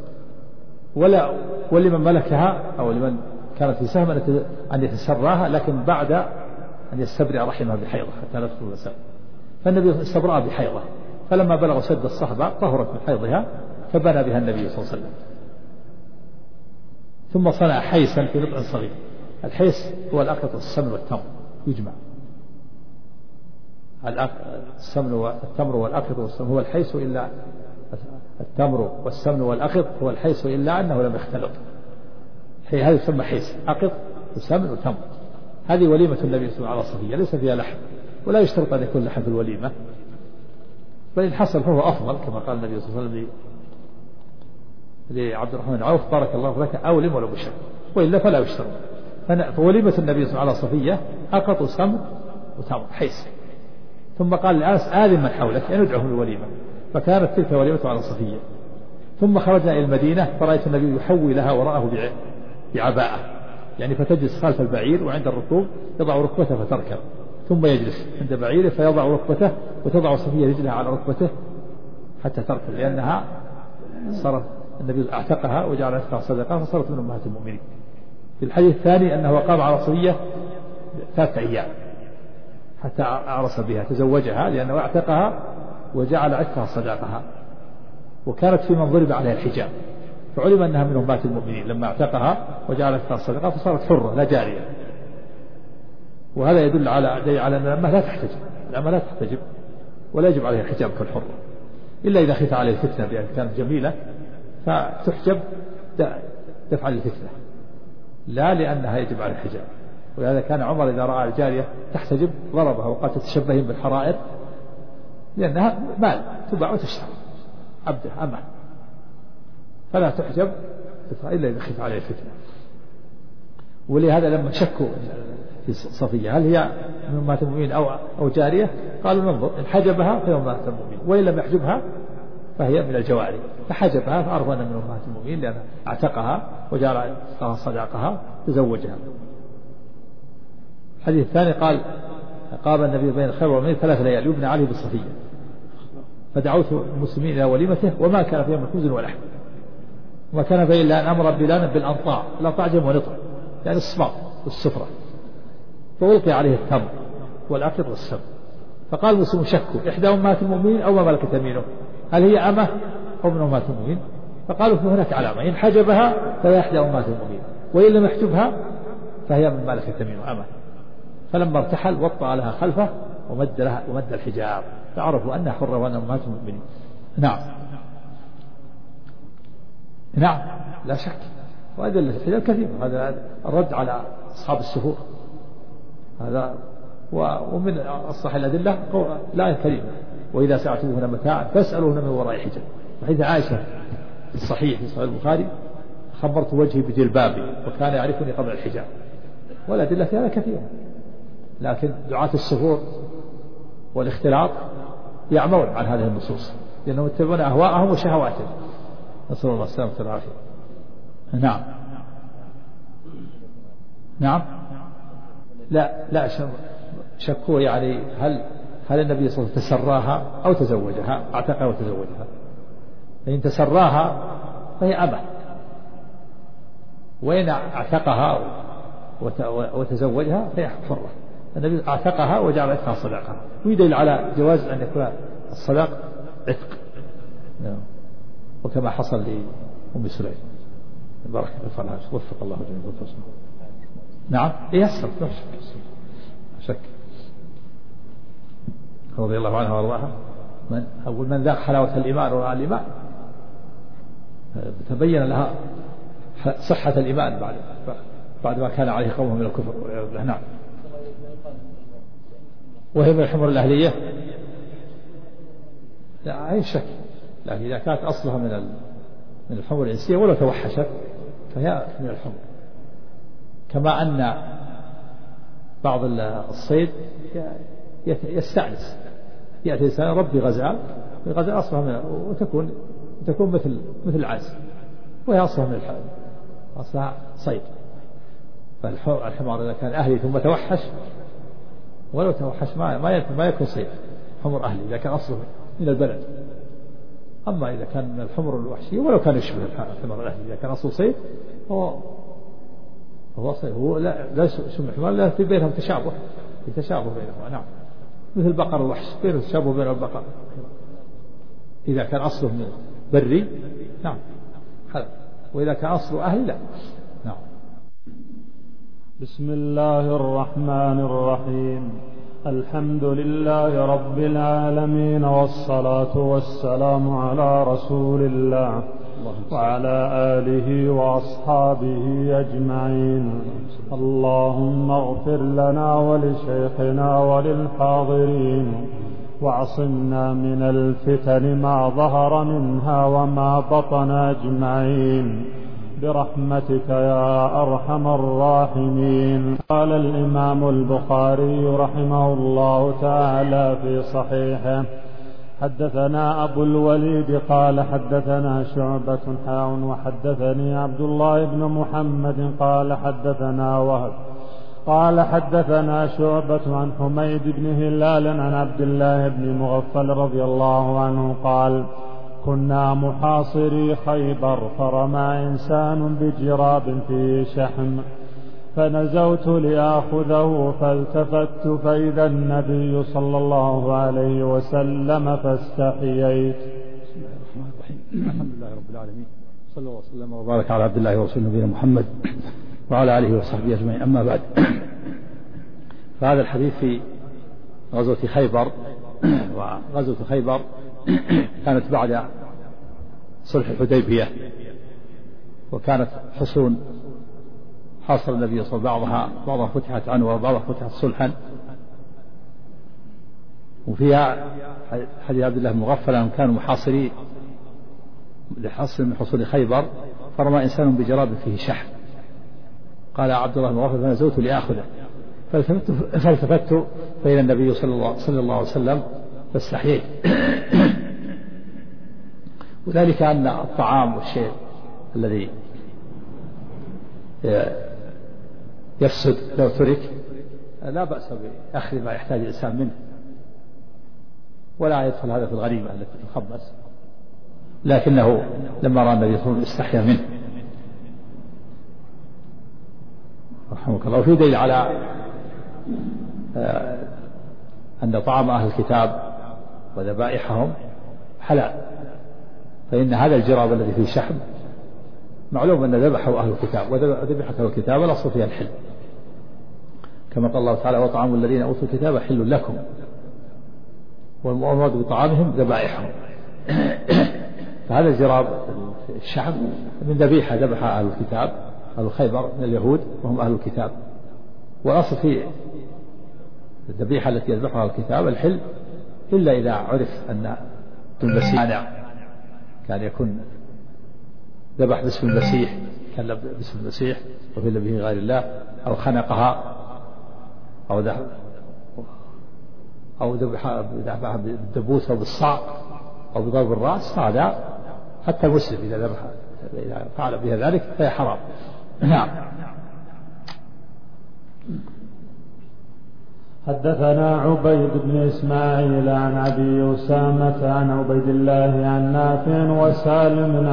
ولمن ملكها أو لمن كانت في سهم أن يتسراها، لكن بعد أن يستبرئ رحمها بحيضة حتى لا تدخل السب. فالنبي استبرأ بحيضة، فلما بلغ سد الصحبة طهرت من حيضها فبنى بها النبي صلى الله عليه وسلم. ثم صنع حيسا في نطع صغير. الحيس هو الأقط والسمن والتمر يجمع، التمر والأقط والسمن هو الحيس، إلا التمر والسمن والأقط هو الحيس إلا أنه لم يختلط. هذا يسمى حيس، أقط وسمن وتمر. هذه وليمة النبي صلى الله عليه وسلم على صفية، ليس فيها لحم، ولا يشترط أن يكون لحم في الوليمة، بل إن حصل فهو أفضل، كما قال النبي صلى الله عليه وسلم لعبد الرحمن عوف بارك الله لك أولم ولو بشر، وإلا فلا يشترط. فوليمة النبي صلى الله عليه وسلم على صفية أقط وسمن وتمر حيس. ثم قال لأنس آذن من حولك أن ندعوهم للوليمة، فكانت تلك وليمة على صفية. ثم خرجنا إلى المدينة فرأيت النبي يحوي لها وراءه بعباءة، يعني فتجلس خلف البعير وعند الركوب يضع ركبته فتركب، ثم يجلس عند بعيره فيضع ركبته، وتضع صفية رجلها على ركبته حتى تركب، لأنها صارت النبي اعتقها وجعل عتقها صدقة فصارت من أمهات المؤمنين. في الحديث الثاني أنه قام على صفية 3 أيام حتى أعرس بها، تزوجها لأنه اعتقها وجعل عتقها صدقها، وكانت في من ضرب عليها الحجاب، فعلم أنها من أمهات المؤمنين لما اعتقها وجعل عتقها صدقة فصارت حرة لا جارية. وهذا يدل على أن الأمة لا تحتجب، الأمة لا تحتجب ولا يجب عليها الحجاب كالحرة، إلا إذا خيف عليه الفتنة بأن كانت جميلة فتحجب دفعا للفتنة، لا لأنها يجب على الحجاب. ولهذا كان عمر إذا رأى الجارية تحتجب ضربها وقال تتشبهين بالحرائر، لأنها مال تباع وتشترى، عبده أمه، فلا تحجب إلا إذا خيف عليه الفتنة. ولهذا لما شكوا في صفية هل هي من أمهات المؤمنين أو جارية، قالوا ننظر إن حجبها فهي أمهات المؤمنين، وإن لم يحجبها فهي من الجواري، فحجبها فعرف أنها من أمهات المؤمنين لأن اعتقها وجعل صداقها تزوجها. الحديث الثاني قال قام النبي بين خيبر والمدينة 3 ليال يبنى عليه بالصفية، فدعوت المسلمين إلى وليمته وما كان فيها من خبز ولحم، وما كان فيه إلا أن أمر بلالا بالأنطاع، الأنطاع جمع ونطع يعني الصباط والسفرة، فألقي عليه التمر والأكل والسم، فقال المسلمون شكوا إحدى أمهات المؤمنين أو ما ملكت يمينه، هل هي أمه أو من أمهات المؤمنين؟ فقالوا في هناك علامة، إن حجبها فهي إحدى أمهات المؤمنين، وإن لم يحجبها فهي من ملكت يمينه أمه. فلما ارتحل وطأ لها خلفه ومد الحجاب، فعرفوا أنها حرة وأنها أمهات المؤمنين. نعم نعم لا شك، وأدلة الحجاب كثيرة، هذا الرد على أصحاب السفور هذا. ومن أصح الأدلة لا كريمة وإذا سألتموهن متاعا فاسألوهن من وراء حجاب، وحيث عائشة في الصحيح في صحيح البخاري خبرت وجهي بجلبابي وكان يعرفني قبل الحجاب، والأدلة في هذا كثيرة، لكن دعاة السفور والاختلاط يعمون عن هذه النصوص لأنهم يتبعون أهواءهم وشهواتهم، نسأل الله السلامة والعافية. نعم نعم لا شكوا يعني هل النبي صلى الله عليه وسلم تسراها أو تزوجها، اعتقها وتزوجها، فإن تسراها فهي أمه، وإن اعتقها وتزوجها فهي حرة. النبي اعتقها وجعل عتقها صداقها، ويدل على جواز أن يكون الصداق عتق، وكما حصل لأم سليم بارك الله فيها، وفق الله جميعا. نعم يسر لا شك رضي الله عنها وارضاها، من ذاق حلاوة الإيمان ورأى الإيمان تبين لها صحة الإيمان بعد ما كان عليه قومه من الكفر. نعم. وهي من الحمر الأهلية لا أي شك، لكن إذا كانت أصلها من الحمر الإنسية ولو توحشت فهي من الحمر، كما أن بعض الصيد يستأنس، يأتي إنسان ربي غزال أصلها من وتكون مثل العز، وهي أصلها من الحمر، أصلها صيد. فالحمار إذا كان أهلي ثم توحش ولو توحش ما يكون صيد، حمر أهلي إذا كان أصله من البلد. أما إذا كان من الحمر الوحشية ولو كان يشبه الحمر الأهلي إذا كان أصله صيد هو صيد، هو لا يسمى حمار، لا في بينهم تشابه بينهم. نعم مثل البقر الوحش بينه تشابه بين البقر إذا كان أصله من بري، نعم، وإذا كان أصله أهلي لا. نعم. بسم الله الرحمن الرحيم، الحمد لله رب العالمين، والصلاة والسلام على رسول الله وعلى آله وأصحابه أجمعين. اللهم اغفر لنا ولشيخنا وللحاضرين، واعصمنا من الفتن ما ظهر منها وما بطن أجمعين برحمتك يا أرحم الراحمين. قال الإمام البخاري رحمه الله تعالى في صحيحه: حدثنا أبو الوليد قال حدثنا شعبة وحدثني عبد الله بن محمد قال حدثنا وهب قال حدثنا شعبة عن حميد بن هلال عن عبد الله بن مغفل رضي الله عنه قال: كنا محاصري خيبر، فرمى إنسان بجراب فيه شحم، فنزوت لآخذه، فالتفت فإذا النبي صلى الله عليه وسلم فاستحييت. بسم الله الرحمن الرحيم، الحمد لله رب العالمين، صلى الله وسلم وبارك على عبد الله ورسوله نبينا محمد وعلى آله وصحبه أجمعين. أما بعد، فهذا الحديث في غزوة خيبر، وغزوة خيبر كانت بعد صلح الحديبية، وكانت حصون حاصر النبي صلى الله عليه وسلم، بعضها فتحت عنه وبعضها فتحت صلحا. وفيها حديث عبد الله بن مغفل أنهم كانوا محاصرين لحصن من حصون خيبر، فرمى إنسان بجراب فيه شحم، قال عبد الله بن مغفل: فنزوت لآخذه، فالتفت فإلى النبي صلى الله عليه وسلم فاستحييت. وذلك أن الطعام والشيء الذي يفسد لو ترك لا بأس بأخذ ما يحتاج الإنسان منه، ولا يدخل هذا في الغنيمة التي تخمس، لكنه لما رأى النبي صلى الله عليه وسلم استحيا منه رحمك الله. وفي دليل على أن طعام أهل الكتاب وذبائحهم حلال، فإن هذا الجراب الذي فيه شحم معلوم أن ذبحه أهل الكتاب، وذبيحة أهل الكتاب الأصل فيها الحل، كما قال الله تعالى وطعام الذين أوتوا الكتاب حل لكم والمراد بطعامهم ذبائحهم. فهذا الجراب الشحم من ذبيحة ذبحها أهل الكتاب أهل خيبر من اليهود وهم أهل الكتاب، والأصل في الذبيحة التي يذبحها الكتاب الحل، إلا إذا عرف أن المسيح مانع، كان يكون ذبح باسم المسيح، كان باسم المسيح وفي به غير الله، أو خنقها أو ذبحها بالدبوس أو بالصعق أو بضرب الرأس، هذا حتى المسلم إذا فعل بها ذلك فهي حرام. نعم. حدثنا عبيد بن إسماعيل عن أبي أسامة عن عبيد الله عن نافع وسالم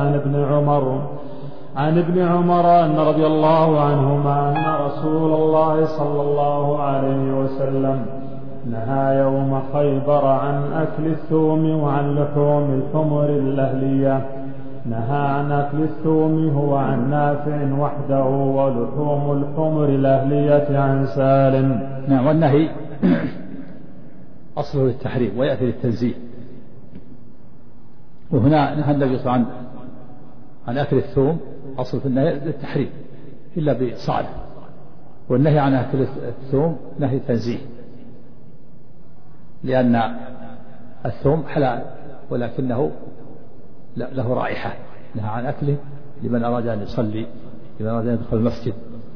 عن ابن عمر أن رضي الله عنهما أن رسول الله صلى الله عليه وسلم نهى يوم خيبر عن أكل الثوم وعن لحوم الحمر الأهلية. نهى عن أكل الثوم هو عن نافع وحده، ولحوم الحمر الأهلية عن سالم. نعم. والنهي أصله للتحريم ويأتي للتنزيه، وهنا نهى النبي صلى الله عليه وسلم عن أكل الثوم، أصل في النهي للتحريم إلا بصالح، والنهي عن أكل الثوم نهي تنزيه، لأن الثوم حلال ولكنه له رائحة، نهى عن أكله لمن أراد أن يصلي، لمن أراد أن يدخل المسجد.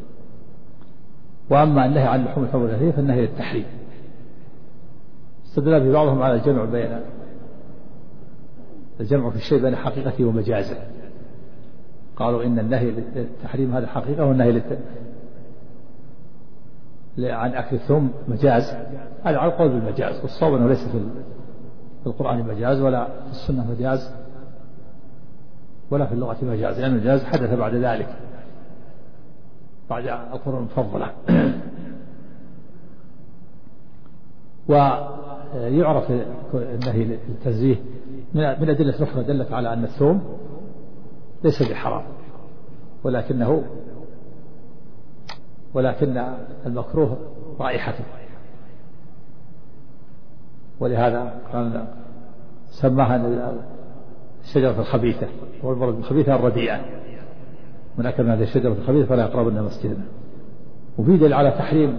وأما النهي عن لحوم الحمر الأهلية فالنهي للتحريم. استدل بعضهم على الجمع في الشيء بين حقيقته ومجازه، قالوا إن النهي للتحريم هذا حقيقة، والنهي عن أكل الثوم مجاز. هذا على القول بالمجاز، والصواب أنه ليس في القرآن مجاز ولا في السنة مجاز ولا في اللغة مجاز، لأن المجاز حدث بعد ذلك بعد القرون المفضلة. ويعرف النهي للتنزيه من أدلة أخرى دلت على أن الثوم ليس بحرام، ولكن المكروه رائحته، ولهذا قال سماها الشجرة الخبيثة، والمرض بالخبيثة الرديئة، من أكل هذه الشجرة الخبيثة فلا يقربن مسجدنا. وفي دليل على تحريم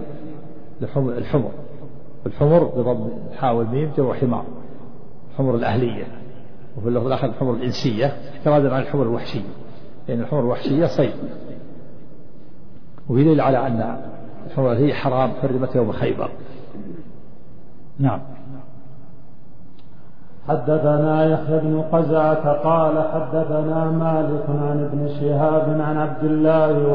الحمر بضم الحاء والميم جمع حمار، الحمر الأهلية، وفي اللفظ الآخر الحمر الإنسية، اعتراضا عن الحمر الوحشية، لأن الحمر الوحشية صيد. وفي دليل على أن الحمر الأهلية حرام حرمت يوم خيبر. نعم. حدثنا يحيى بن قزعة قال حدثنا مالك عن ابن شهاب عن عبد الله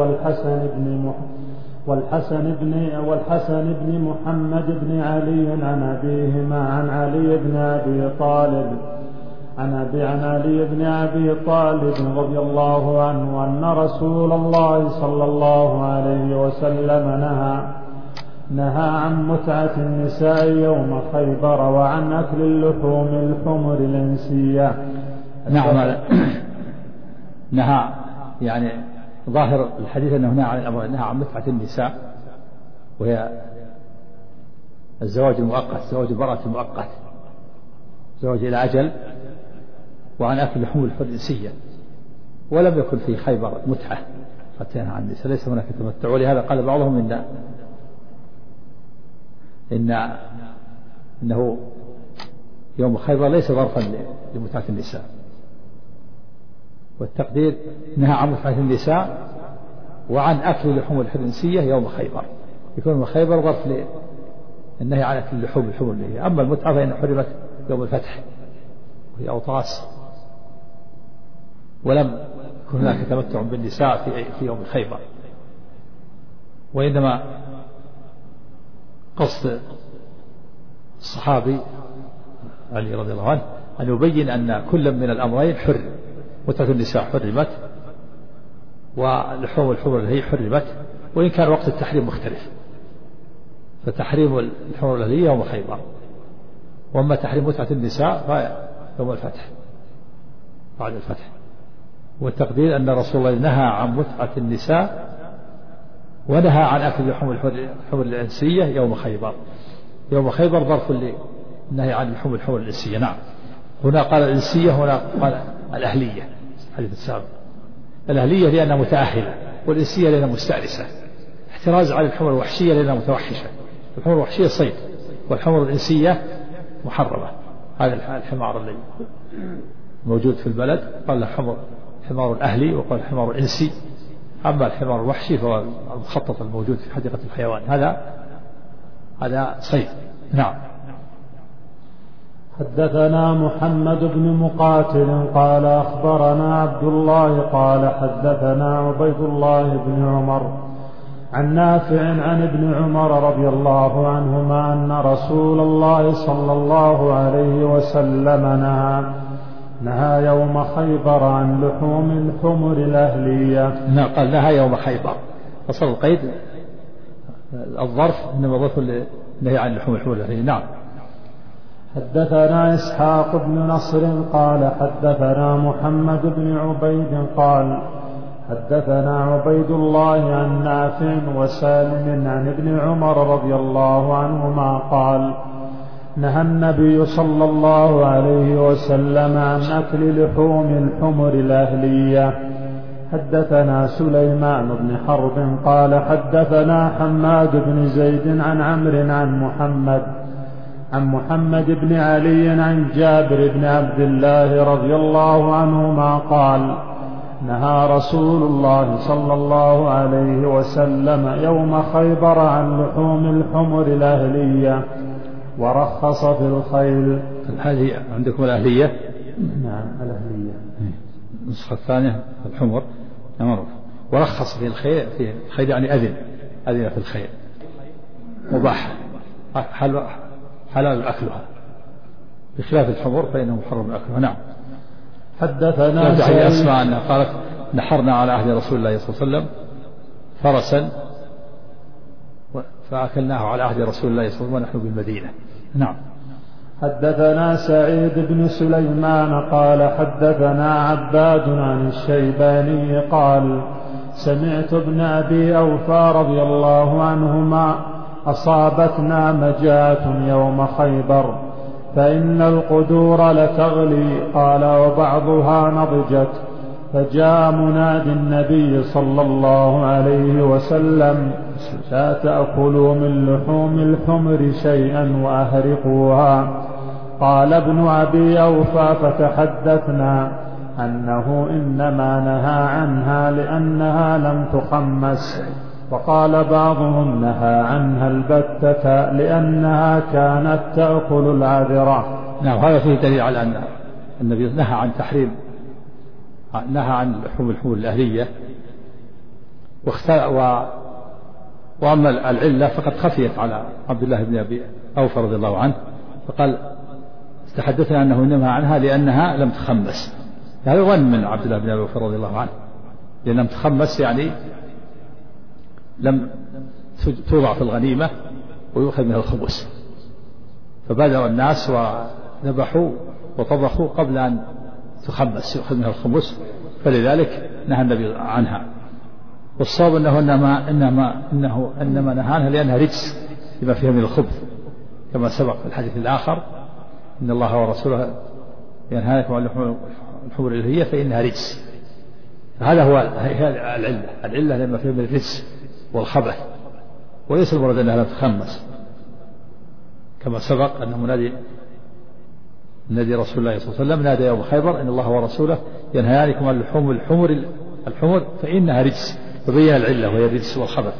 والحسن بن محمد بن علي عن أبيهما عن علي بن أبي طالب رضي الله عنه أن رسول الله صلى الله عليه وسلم نهى عن متعة النساء يوم خيبر وعن أكل اللحوم الحمر الإنسية. نعم. نهى يعني ظاهر الحديث أنه نهى عن الأمر، نهى عن متعة النساء وهي الزواج المؤقت، زواج المرأة المؤقت، زواج إلى أجل، وعن أكل اللحوم الحمر الإنسية. ولم يكن في خيبر متعة حتى ينهى عن النساء، ليس هناك تمتع. ولهذا قال بعضهم إنه يوم خيبر ليس ظرفا لمتعة النساء، والتقدير نهى عن متعة النساء وعن أكل لحوم الحمر يوم خيبر، يكون يوم خيبر ظرف للنهي عن أكل لحوم الحمر. أما المتعة فإن حرمت يوم الفتح وهي أوطاس، ولم يكن هناك تمتع بالنساء في يوم خيبر، وإنما قصد الصحابي علي رضي الله عنه أن يبين أن كل من الأمرين حرم. متعة النساء حرمت ولحوم الحمر الأهلية حرمت، وإن كان وقت التحريم مختلف، فتحريم الحمر الأهلية يوم خيبر، وأما تحريم متعة النساء فيوم الفتح بعد الفتح. والتقدير أن رسول الله نهى عن متعة النساء ونهى عن أكل لحوم الحمر الإنسية يوم خيبر. يوم خيبر ظرف للنهي عن لحوم الحمر الإنسية. نعم، هنا قال الإنسية، هنا قال الأهلية. حديث السابق الأهلية لأنها متأهلة، والإنسية لأنها مستأنسة، احتراز على الحمر الوحشية لأنها متوحشة. الحمر الوحشية صيد، والحمر الإنسية محرمة. هذا الحمار اللي موجود في البلد قال له حمار أهلي، وقال حمار إنسي. أما الحمار الوحشي فهو المخطط الموجود في حديقة الحيوان، هذا صيد. نعم. حدثنا محمد بن مقاتل قال أخبرنا عبد الله قال حدثنا عبيد الله بن عمر عن نافع عن ابن عمر رضي الله عنهما أن رسول الله صلى الله عليه وسلم نهى يوم خيبر عن لحوم الحمر الأهلية. قال نهى يوم خيبر، فصل القيد الظرف إنما ظرف نهي عن لحوم الحمر الأهلية. نعم. حدثنا إسحاق بن نصر قال حدثنا محمد بن عبيد قال حدثنا عبيد الله عن نافع وسالم عن ابن عمر رضي الله عنهما قال نهى النبي صلى الله عليه وسلم عن أكل لحوم الحمر الأهلية. حدثنا سليمان بن حرب قال حدثنا حماد بن زيد عن عمرو عن محمد بن علي عن جابر بن عبد الله رضي الله عنهما قال نهى رسول الله صلى الله عليه وسلم يوم خيبر عن لحوم الحمر الأهلية ورخص في الخيل. هذه عندكم الأهلية؟ نعم الأهلية. النسخة الثانية الحمر. ورخص في الخيل. في الخيل يعني أذن في الخيل، مباح حلال أكلها، بخلاف الحمر فإنه محرم أكلها. نعم. حدثنا أسمع أنها قالت نحرنا على عهد رسول الله صلى الله عليه وسلم فرسا فأكلناه على عهد رسول الله صلى الله عليه وسلم ونحن بالمدينة. نعم. حدثنا سعيد بن سليمان قال حدثنا عباد عن الشيباني قال سمعت ابن أبي أوفى رضي الله عنهما أصابتنا مجاعة يوم خيبر فإن القدور لتغلي قال وبعضها نضجت فجاء منادي النبي صلى الله عليه وسلم لا تأكلوا من لحوم الحمر شيئا وأهرقوها. قال ابن أبي أوفى فتحدثنا أنه إنما نهى عنها لأنها لم تخمس، وقال بعضهم نهى عنها البتة لأنها كانت تأكل العذرة. نعم. هذا فيه دليل على أن النبي نهى عن تحريم، نهى عن لحوم الحمر الأهلية. وأما العلة فقد خفيت على عبد الله بن أبي أوفى رضي الله عنه، فقال تحدثنا أنه نهى عنها لأنها لم تخمس. هذا ظن من عبد الله بن أبي أوفى رضي الله عنه، لأن لم تخمس يعني لم توضع في الغنيمة ويؤخذ منها الخبز، فبادر الناس وذبحوا وطبخوا قبل أن تخمس يؤخذ منها الخبز، فلذلك نهى النبي عنها. والصواب إنما نهى عنها لأنها رجس لما فيها من الخبث، كما سبق في الحديث الآخر إن الله ورسوله ينهاكم عن الحمر الأهلية فإنها رجس. هذا هو العلة لما فيها من الرجس والخبث، وليس المراد أنها لا تخمس، كما سبق أنه نادي رسول الله صلى الله عليه وسلم نادى يوم خيبر إن الله ورسوله ينهيانكم عن لحوم الحمر فإنها رجس، فبين العلة وهي الرجس والخبث.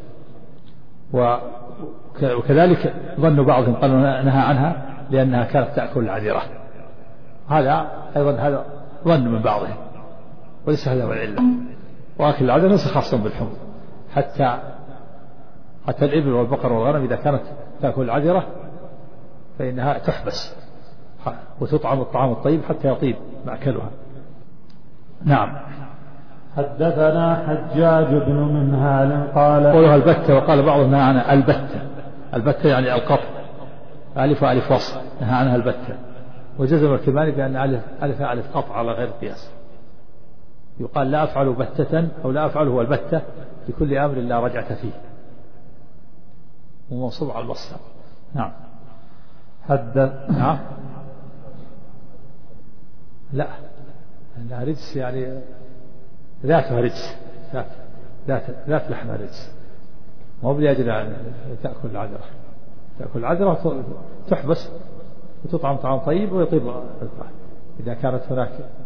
وكذلك ظن بعضهم قالوا نهى عنها لأنها كانت تأكل العذرة، هذا أيضا هذا ظن من بعضهم، وليس هذا هو العلة. وأكل العذرة ليس خاصا بالحمر، حتى الإبل والبقر والغنم إذا كانت تأكل العذرة فإنها تحبس وتطعم الطعام الطيب حتى يطيب مأكلها. نعم. حدثنا حجاج بن منهال قال قولها البتة، وقال بعضهم نهى عنها البتة. البتة يعني القطع، ألف وألف وصل، نهى عنها البتة. وجزم الكمالي بأن ألف قطع على غير قياس، يقال لا أفعل بتة أو لا أفعل هو البتة لكل أمر لا رجعت فيه، ومنصوب على المصدر. نعم. نعم. لا، أنها رجس يعني ذاتها رجس، ذات لحمها رجس، مو بلأجل أن تأكل العذرة. تأكل العذرة تحبس وتطعم طعام طيب ويطيب إذا كانت هناك.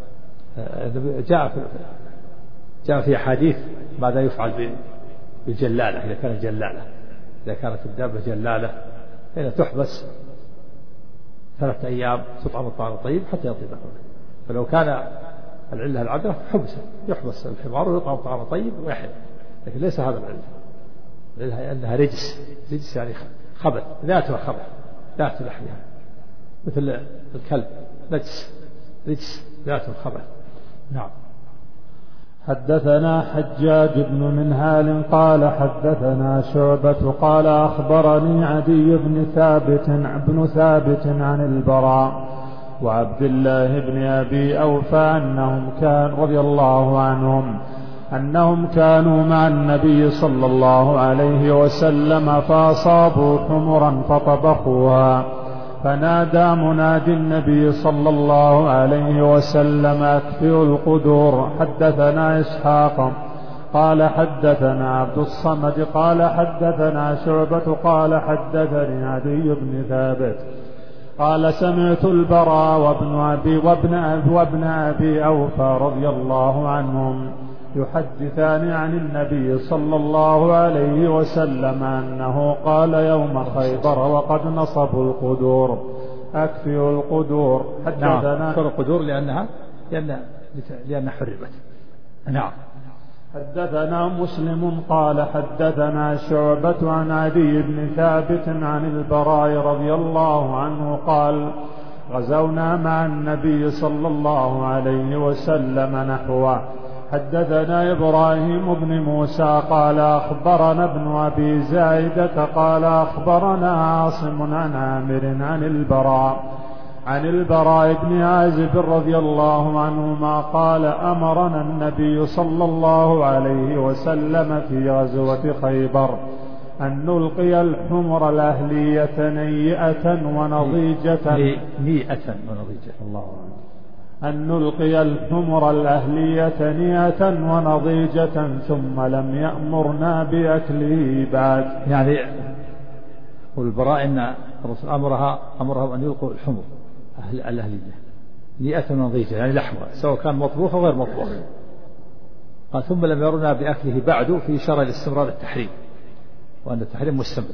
جاء في حديث ماذا يفعل بالجلالة إذا كانت جلالة، إذا كانت الدابة جلالة فإنها تحبس 3 أيام تطعم الطعام الطيب حتى يطيب. فلو كان العلة العذرة يحبس الحمار ويطعم طعام طيب ويحل، لكن ليس هذا العلة أنها رجس يعني خبث، ذاتها خبث، ذات لحمها مثل الكلب رجس ذاته خبث. نعم. حدثنا حجاج بن منهال قال حدثنا شعبة قال أخبرني عدي بن ثابت عن البراء وعبد الله بن أبي أوفى أنهم كانوا رضي الله عنهم أنهم كانوا مع النبي صلى الله عليه وسلم فأصابوا حمرا فطبخوها، فنادى منادي النبي صلى الله عليه وسلم أكفئوا القدور. حدثنا إسحاق قال حدثنا عبد الصمد قال حدثنا شعبة قال حدثني عدي بن ثابت قال سمعت البراء وابن أبي أوفى رضي الله عنهم يحدثان عن النبي صلى الله عليه وسلم أنه قال يوم خيبر وقد نصبوا القدور أكفئوا القدور. حدثنا القدور لأن حرمت. نعم. حدثنا مسلم قال حدثنا شعبة عن عدي بن ثابت عن البراء رضي الله عنه قال غزونا مع النبي صلى الله عليه وسلم نحوه. حدثنا إبراهيم بن موسى قال أخبرنا ابن أبي زايدة قال أخبرنا عاصم عن عامر عن البراء بن عازب رضي الله عنهما قال أمرنا النبي صلى الله عليه وسلم في غزوة خيبر أن نلقي الحمر الأهلية نيئة ونضيجة أن نلقي الحمر الأهلية نيئة ونضيجة ثم لم يأمرنا بأكله بعد. يعني والبراء إن الرسول أمرهم أن يلقوا الحمر الأهلية نيئة ونضيجة يعني لحمها سواء كان مطبوخ أو غير مطبوخ. قال ثم لم يرنا بأكله بعد في إشارة لاستمرار التحريم وأن التحريم مستمر،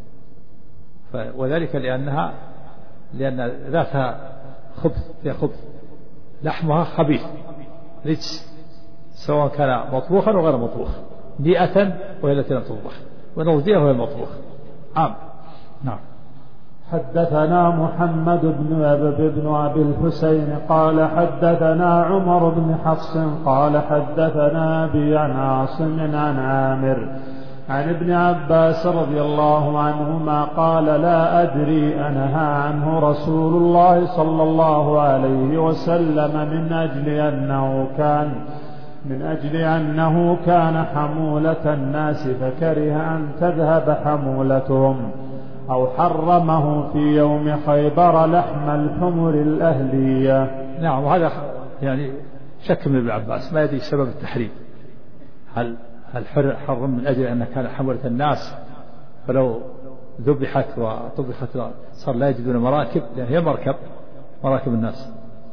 وذلك لأن ذاتها خبث لحمها خبيث رجس سواء كان مطبوخا أو غير مطبوخ، نيئة وهي التي لم تطبخ ونضجية وهي المطبوخ. نعم. حدثنا محمد بن أبي الحسين قال حدثنا عمر بن حفص قال حدثنا أبي عن عاصم عن عامر عن ابن عباس رضي الله عنهما قال لا أدري أنهى عنه رسول الله صلى الله عليه وسلم من أجل أنه كان حمولة الناس فكره أن تذهب حمولتهم أو حرمه في يوم خيبر لحم الحمر الأهلية. نعم. وهذا يعني شك من ابن عباس ما يدري سبب التحريم، هل حرم من أجل أنها كان حمولة الناس فلو ذبحت وطبخت صار لا يجدون مراكب لأن هي مراكب الناس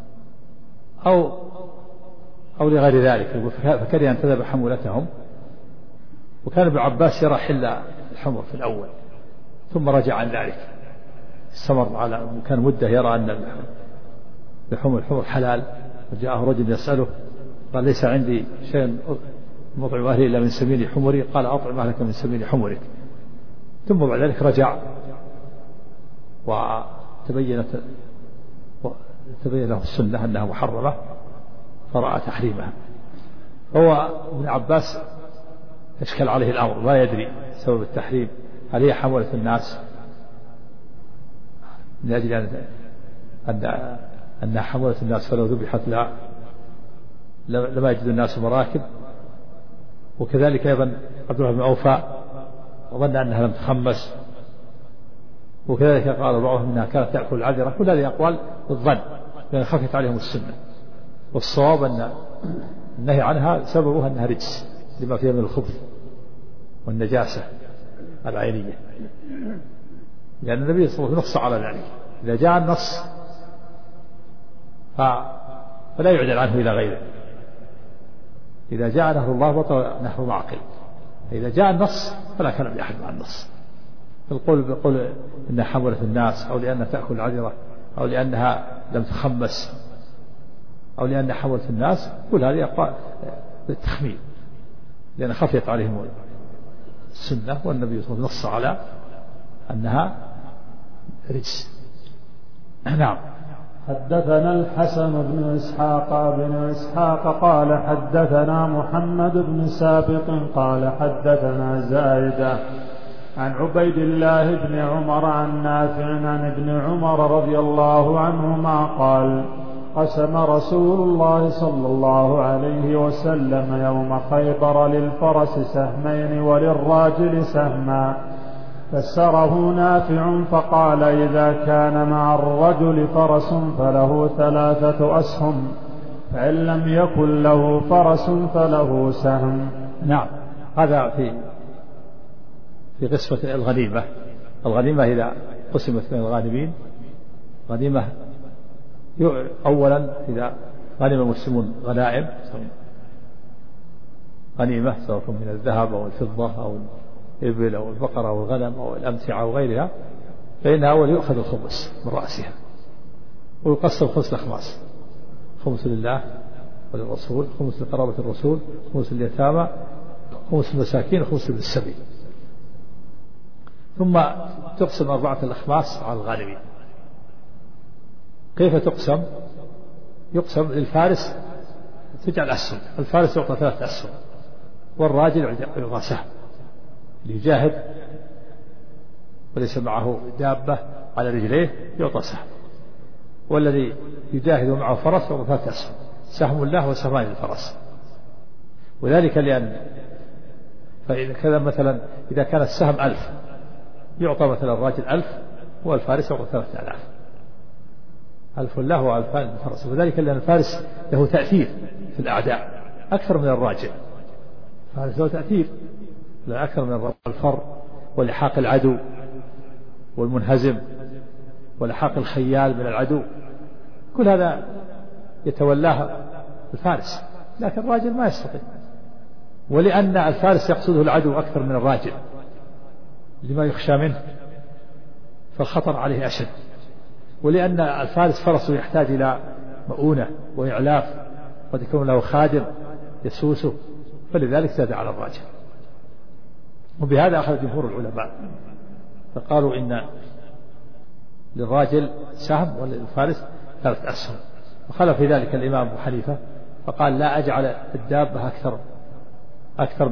أو لغير ذلك فكره أن تذهب حمولتهم. وكان ابن عباس يرى حل الحمر في الأول ثم رجع عن ذلك استمر على كان مدة يرى أن الحمر حلال. وجاءه رجل يسأله قال ليس عندي شيء مطعم أهلي إلا من سمين حمري قال أطعم أهلك من سمين حمرك. ثم بعد ذلك رجع تبين له السنة أنها محرمة فرأى تحريمها. هو ابن عباس اشكل عليه الأمر لا يدري سبب التحريم، هل هي حمولة الناس من أجل أنها حمولة الناس فلو ذبحت لما يجد الناس مراكب. وكذلك أيضا عبد الله بن أوفى وظن أنها لم تخمس، وكذلك قال بعضهم أنها كانت تأكل العذرة. كل هذه أقوال بالظن لأن خفت عليهم السنة، والصواب أن النهي عنها سببها أنها رجس لما فيها من الخبث والنجاسة العينية، لأن النبي صلى الله عليه وسلم نص على ذلك. إذا جاء النص فلا يعدل عنه إلى غيره. إذا جاء نهر الله بطل نهر معقل، إذا جاء النص فلا كلام أحد مع النص. القول بقول إنها حملت الناس أو لأنها تأكل العذرة أو لأنها لم تخمس أو لأنها حملت الناس، كل هذه أقوال بالتخمين لأن خفيت عليهم السنة، والنبي صلى الله عليه وسلم نص على أنها رجس. نعم. حدثنا الحسن بن إسحاق قال حدثنا محمد بن سابق قال حدثنا زائدة عن عبيد الله بن عمر عن نافع عن ابن عمر رضي الله عنهما قال قسم رسول الله صلى الله عليه وسلم يوم خيبر للفرس سهمين وللراجل سهما، فسره نافع فقال إذا كان مع الرجل فرس فله 3 أسهم، فإن لم يكن له فرس فله سهم. نعم. هذا في قسمة الغنيمة. الغنيمة إذا قسمت بين الغانمين غنيمة أولا إذا غنم المسلمون غنائم غنيمة سواء من الذهب أو الفضة أو الإبل أو البقرة أو الغنم أو الأمتعة أو غيرها، فإنها أول يؤخذ الخمس من رأسها ويقسم 5 أخماس: خمس لله وللرسول، خمس لقرابة الرسول، خمس لليتامى، خمس المساكين، وخمس للسبيل. ثم تقسم 4 الأخماس على الغانمين. كيف تقسم؟ يقسم للفارس تجعل أسهم، الفارس يعطى 3 أسهم، والراجل يعطى سهم ليجاهد وليس معه دابة على رجليه يعطى سهم، والذي يجاهد ومعه فرس يعطى 3 أسهم: سهم الله وسهمان للفرس. وذلك لأن فإذا كذا مثلا إذا كان السهم 1000 يعطى مثلا الراجل 1000 والفارس يعطى 3000. 1000 الله و2000 للفرس. وذلك لأن الفارس له تأثير في الأعداء أكثر من الراجل. الفارس له تأثير لا أكثر من الفر ولحاق العدو والمنهزم ولحاق الخيال من العدو، كل هذا يتولاه الفارس، لكن الراجل ما يستطيع. ولأن الفارس يقصده العدو أكثر من الراجل لما يخشى منه فالخطر عليه أشد، ولأن الفارس فرسه يحتاج إلى مؤونة وإعلاف، قد يكون له خادم يسوسه، فلذلك زاد على الراجل. وبهذا أخذ جمهور العلماء فقالوا إن للراجل سهم وللفارس 3 أسهم. وخلف في ذلك الإمام أبو حنيفة فقال لا أجعل الدابة أكثر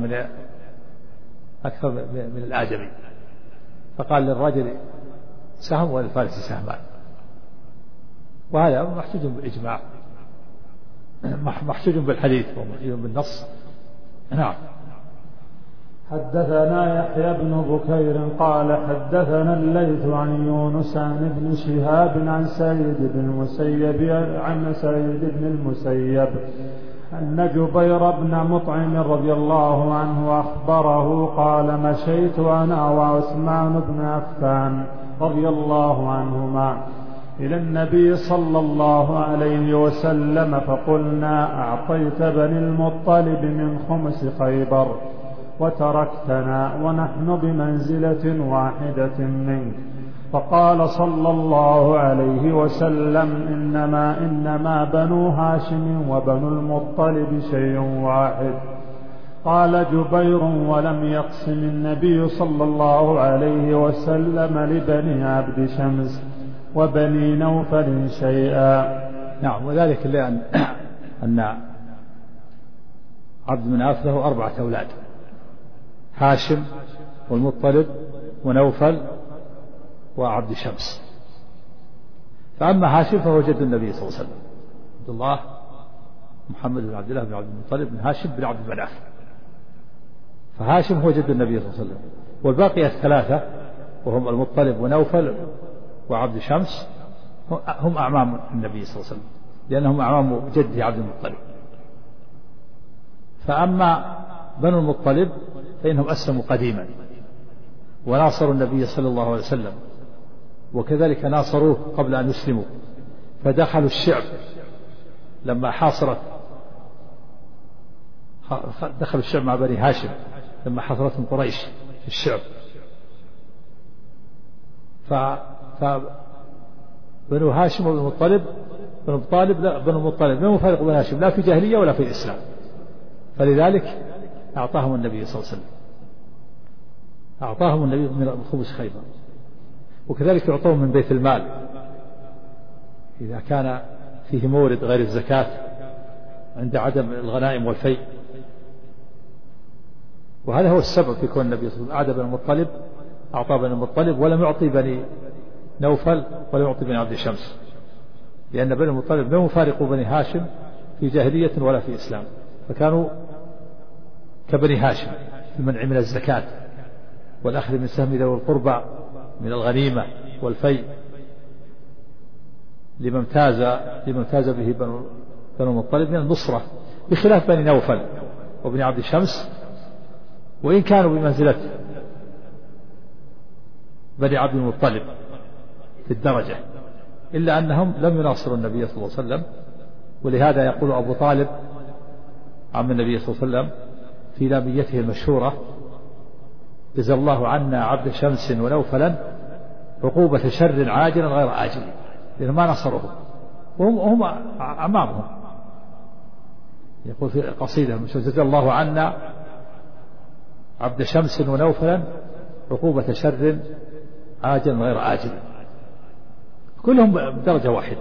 من الآدمي، فقال للراجل سهم وللفارس سهمان. وهذا محتوج بالإجماع، محتوج بالحديث ومحتوج بالنص. نعم. حدثنا يحيى بن بكير قال حدثنا الليث عن يونس عن ابن شهاب عن سعيد بن المسيب أن جبير بن مطعم رضي الله عنه أخبره قال مشيت أنا وعثمان بن عفان رضي الله عنهما إلى النبي صلى الله عليه وسلم فقلنا أعطيت بني المطلب من خمس خيبر وتركتنا ونحن بمنزلة واحدة منك، فقال صلى الله عليه وسلم إنما بنو هاشم وبنو المطلب شيء واحد. قال جبير ولم يقسم النبي صلى الله عليه وسلم لبني عبد شمس وبني نوفل شيئا. نعم. وذلك لأن عبد مناف له 4 أولاد: هاشم والمطلب ونوفل وعبد شمس. فأما هاشم فهو جد النبي صلى الله عليه وسلم، عبد الله محمد بن عبد الله بن عبد المطلب بن هاشم بن عبد مناف، فهاشم هو جد النبي صلى الله عليه وسلم. والباقي 3 وهم المطلب ونوفل وعبد شمس هم أعمام النبي صلى الله عليه وسلم، لأنهم أعمام جده عبد المطلب. فأما بنو المطلب فإنهم أسلموا قديما وناصروا النبي صلى الله عليه وسلم، وكذلك ناصروه قبل أن يسلموا، فدخلوا الشعب لما دخلوا الشعب مع بني هاشم لما حاصرتهم قريش في الشعب. فبنو هاشم وبنو المطلب بنو المطلب لا يفارق بنو هاشم لا في جاهلية ولا في الإسلام، فلذلك أعطاهم النبي صلى الله عليه وسلم، أعطاهم النبي من خبز خيبر. وكذلك يعطوهم من بيت المال إذا كان فيه مورد غير الزكاة عند عدم الغنائم والفيء. وهذا هو السبب في كون النبي صلى الله عليه وسلم أعطى بني المطلب، أعطى بني المطلب ولم يعطي بني نوفل ولم يعطي بني عبد شمس، لأن بني المطلب لم يفارقوا بني هاشم في جاهلية ولا في إسلام، فكانوا كبني هاشم في المنع من الزكاة والأخذ من سهم ذوي القربى من الغنيمة والفيء لما امتاز به بنو المطلب من النصرة، بخلاف بني نوفل وبني عبد شمس، وإن كانوا بمنزلة بني عبد المطلب في الدرجة، إلا أنهم لم يناصروا النبي صلى الله عليه وسلم. ولهذا يقول أبو طالب عم النبي صلى الله عليه وسلم في لاميته المشهورة: جزى الله عنا عبد شمس ونوفلا عقوبة شر عاجلا غير آجل، لأنهم ما نصروهم وهم أمامهم. يقول في قصيدة: جزى الله عنا عبد شمس ونوفلا عقوبة شر عاجلا غير آجل، كلهم بدرجة واحدة.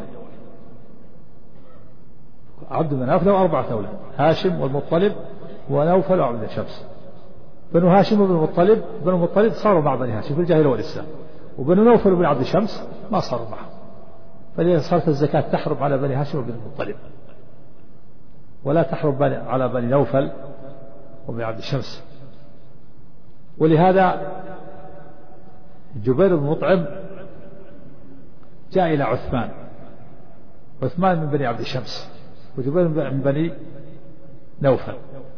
عبد مناف له 4 أولاد: هاشم والمطلب ونوفل وعبد شمس. بنو هاشم وبنو المطلب صاروا مع بني هاشم في الجاهلية والإسلام، وبنو نوفل وبن عبد شمس ما صاروا معهم، فلذلك صارت الزكاة تحرم على بني هاشم وبن المطلب ولا تحرم على بني نوفل وبن عبد شمس. ولهذا جبير بن مطعم جاء إلى عثمان من بني عبد شمس وجبير من بني نوفل،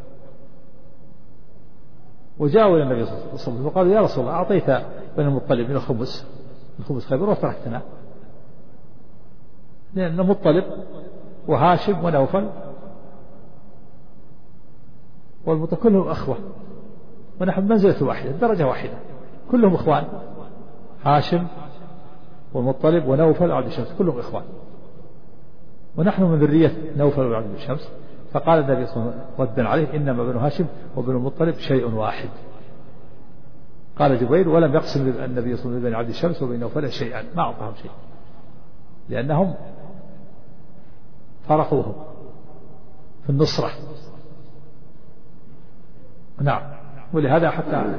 وجاءوا إلى النبي صلى الله عليه وسلم وقالوا: يا رسول الله، أعطيت بني المطلب من الخبز خيبر وتركتنا، لأن مطلب وهاشم ونوفل والمطلب كلهم أخوة، ونحن منزلة واحدة درجة واحدة، كلهم إخوان، هاشم والمطلب ونوفل وعبد الشمس كلهم إخوان، ونحن من ذرية نوفل وعبد الشمس. فقال النبي صلى الله عليه وسلم ردا عليه: إنما بنو هاشم وبنو المطلب شيء واحد. قال جبير: ولم يقسم النبي صلى الله عليه وسلم بين عبد الشمس وبين نوفل شيئا، ما أعطاهم شيء، لأنهم فرقوهم في النصرة. نعم. ولهذا حتى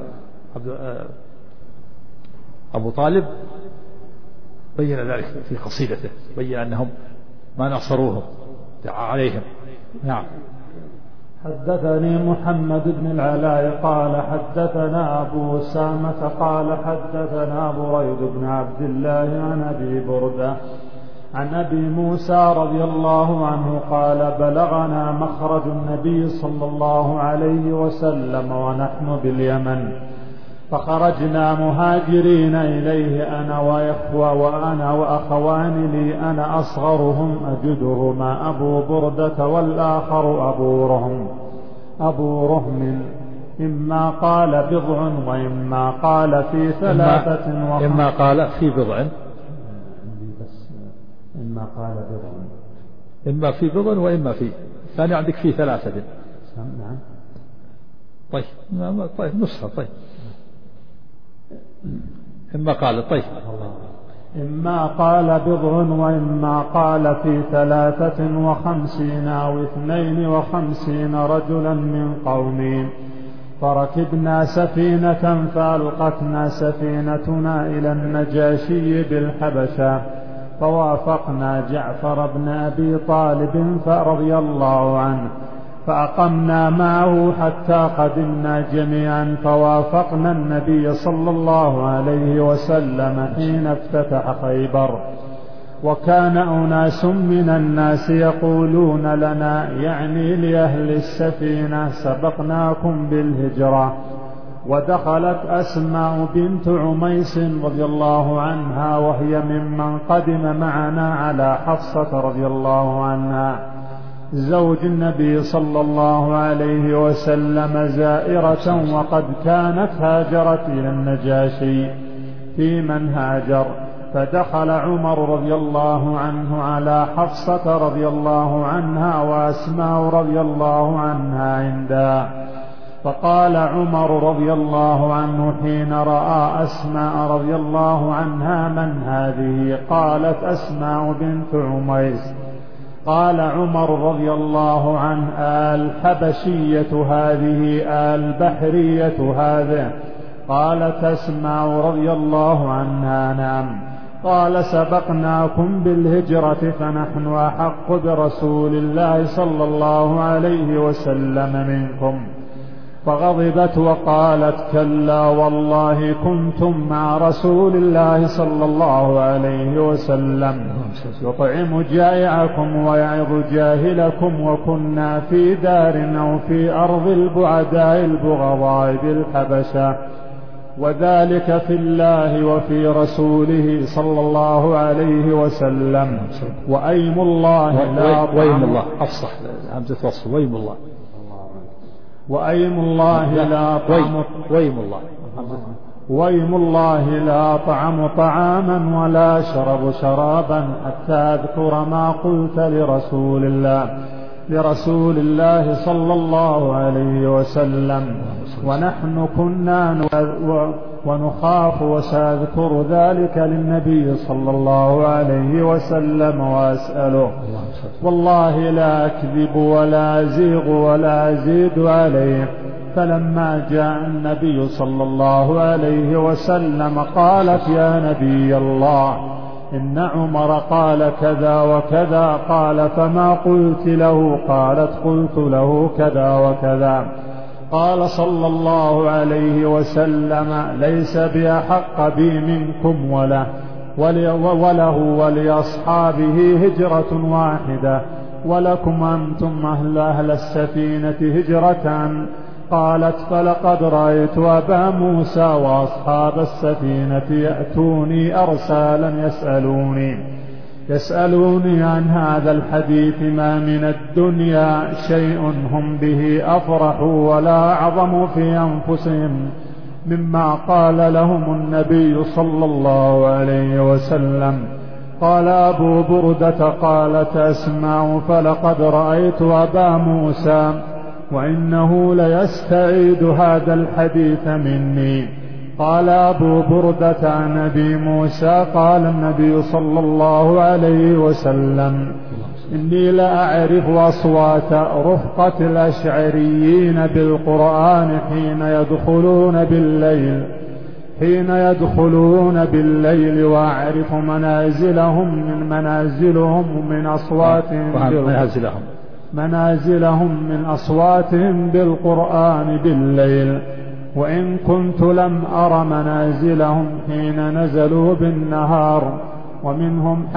أبو طالب بين ذلك في قصيدته، بين أنهم ما نصروهم، دعا عليهم. نعم. حدثني محمد بن العلاء قال حدثنا أبو أسامة قال حدثنا بريد بن عبد الله عن أبي بردة عن أبي موسى رضي الله عنه قال: بلغنا مخرج النبي صلى الله عليه وسلم ونحن باليمن، فخرجنا مهاجرين إليه أنا وأنا وأخوان لي، أنا أصغرهم أجدهما أبو بردة والآخر أبو رهم، إما قال بضع وإما قال في 3 إما قال في بضع، إما في بضع وإما في الثاني عندك في 3. نعم. طيب نسخة. طيب إما قال إما قال بضع وإما قال في 53 أو 52 رجلا من قومي، فركبنا سفينة فألقتنا سفينتنا إلى النجاشي بالحبشة، فوافقنا جعفر بن أبي طالب رضي الله عنه، فأقمنا معه حتى قدمنا جميعا، فوافقنا النبي صلى الله عليه وسلم حين افتتح خيبر. وكان أناس من الناس يقولون لنا، يعني لأهل السفينة، سبقناكم بالهجرة. ودخلت أسماء بنت عميس رضي الله عنها، وهي ممن قدم معنا على حفصة رضي الله عنها زوج النبي صلى الله عليه وسلم زائرة، وقد كانت هاجرت إلى النجاشي في من هاجر. فدخل عمر رضي الله عنه على حفصة رضي الله عنها وأسماء رضي الله عنها عندها، فقال عمر رضي الله عنه حين رأى أسماء رضي الله عنها: من هذه؟ قالت: أسماء بنت عميس. قال عمر رضي الله عنه: الحبشية هذه البحرية هذه؟ قالت أسماء رضي الله عنها: نعم. قال: سبقناكم بالهجرة، فنحن أحق برسول الله صلى الله عليه وسلم منكم. فغضبت وقالت: كلا والله كنتم مع رسول الله صلى الله عليه وسلم يطعم جائعكم ويعظ جاهلكم، وكنا في دار أو في أرض البعداء البغضاء بالحبشة، وذلك في الله وفي رسوله صلى الله عليه وسلم. وأيم الله لا وأيم الله أفصح همزة وصل. وأيم الله وأيم الله لا طعم وأيم الله لا طعم طعاما ولا شرب شرابا حتى أذكر ما قلت لرسول الله صلى الله عليه وسلم، ونحن كنا ونخاف، وسأذكر ذلك للنبي صلى الله عليه وسلم وأسأله. والله لا أكذب ولا أزيغ ولا أزيد عليه. فلما جاء النبي صلى الله عليه وسلم قالت: يا نبي الله، إن عمر قال كذا وكذا. قال: فما قلت له؟ قالت: قلت له كذا وكذا. قال صلى الله عليه وسلم: ليس بأحق بي منكم، وله ولأصحابه هجرة واحدة، ولكم أنتم أهل السفينة هجرتان. قالت: فلقد رأيت أبا موسى وأصحاب السفينة يأتوني أرسالا يسألوني عن هذا الحديث، ما من الدنيا شيء هم به أفرح ولا أعظم في أنفسهم مما قال لهم النبي صلى الله عليه وسلم. قال أبو بردة: قالت أسماء: فلقد رأيت أبا موسى وإنه ليستعيد هذا الحديث مني. قال أبو بردة عن أبي موسى: قال النبي صلى الله عليه وسلم: إني لأعرف أصوات رفقة الأشعريين بالقرآن حين يدخلون بالليل وأعرف منازلهم من أصواتهم بالقرآن بالليل، وإن كنت لم أر منازلهم حين نزلوا بالنهار. ومنهم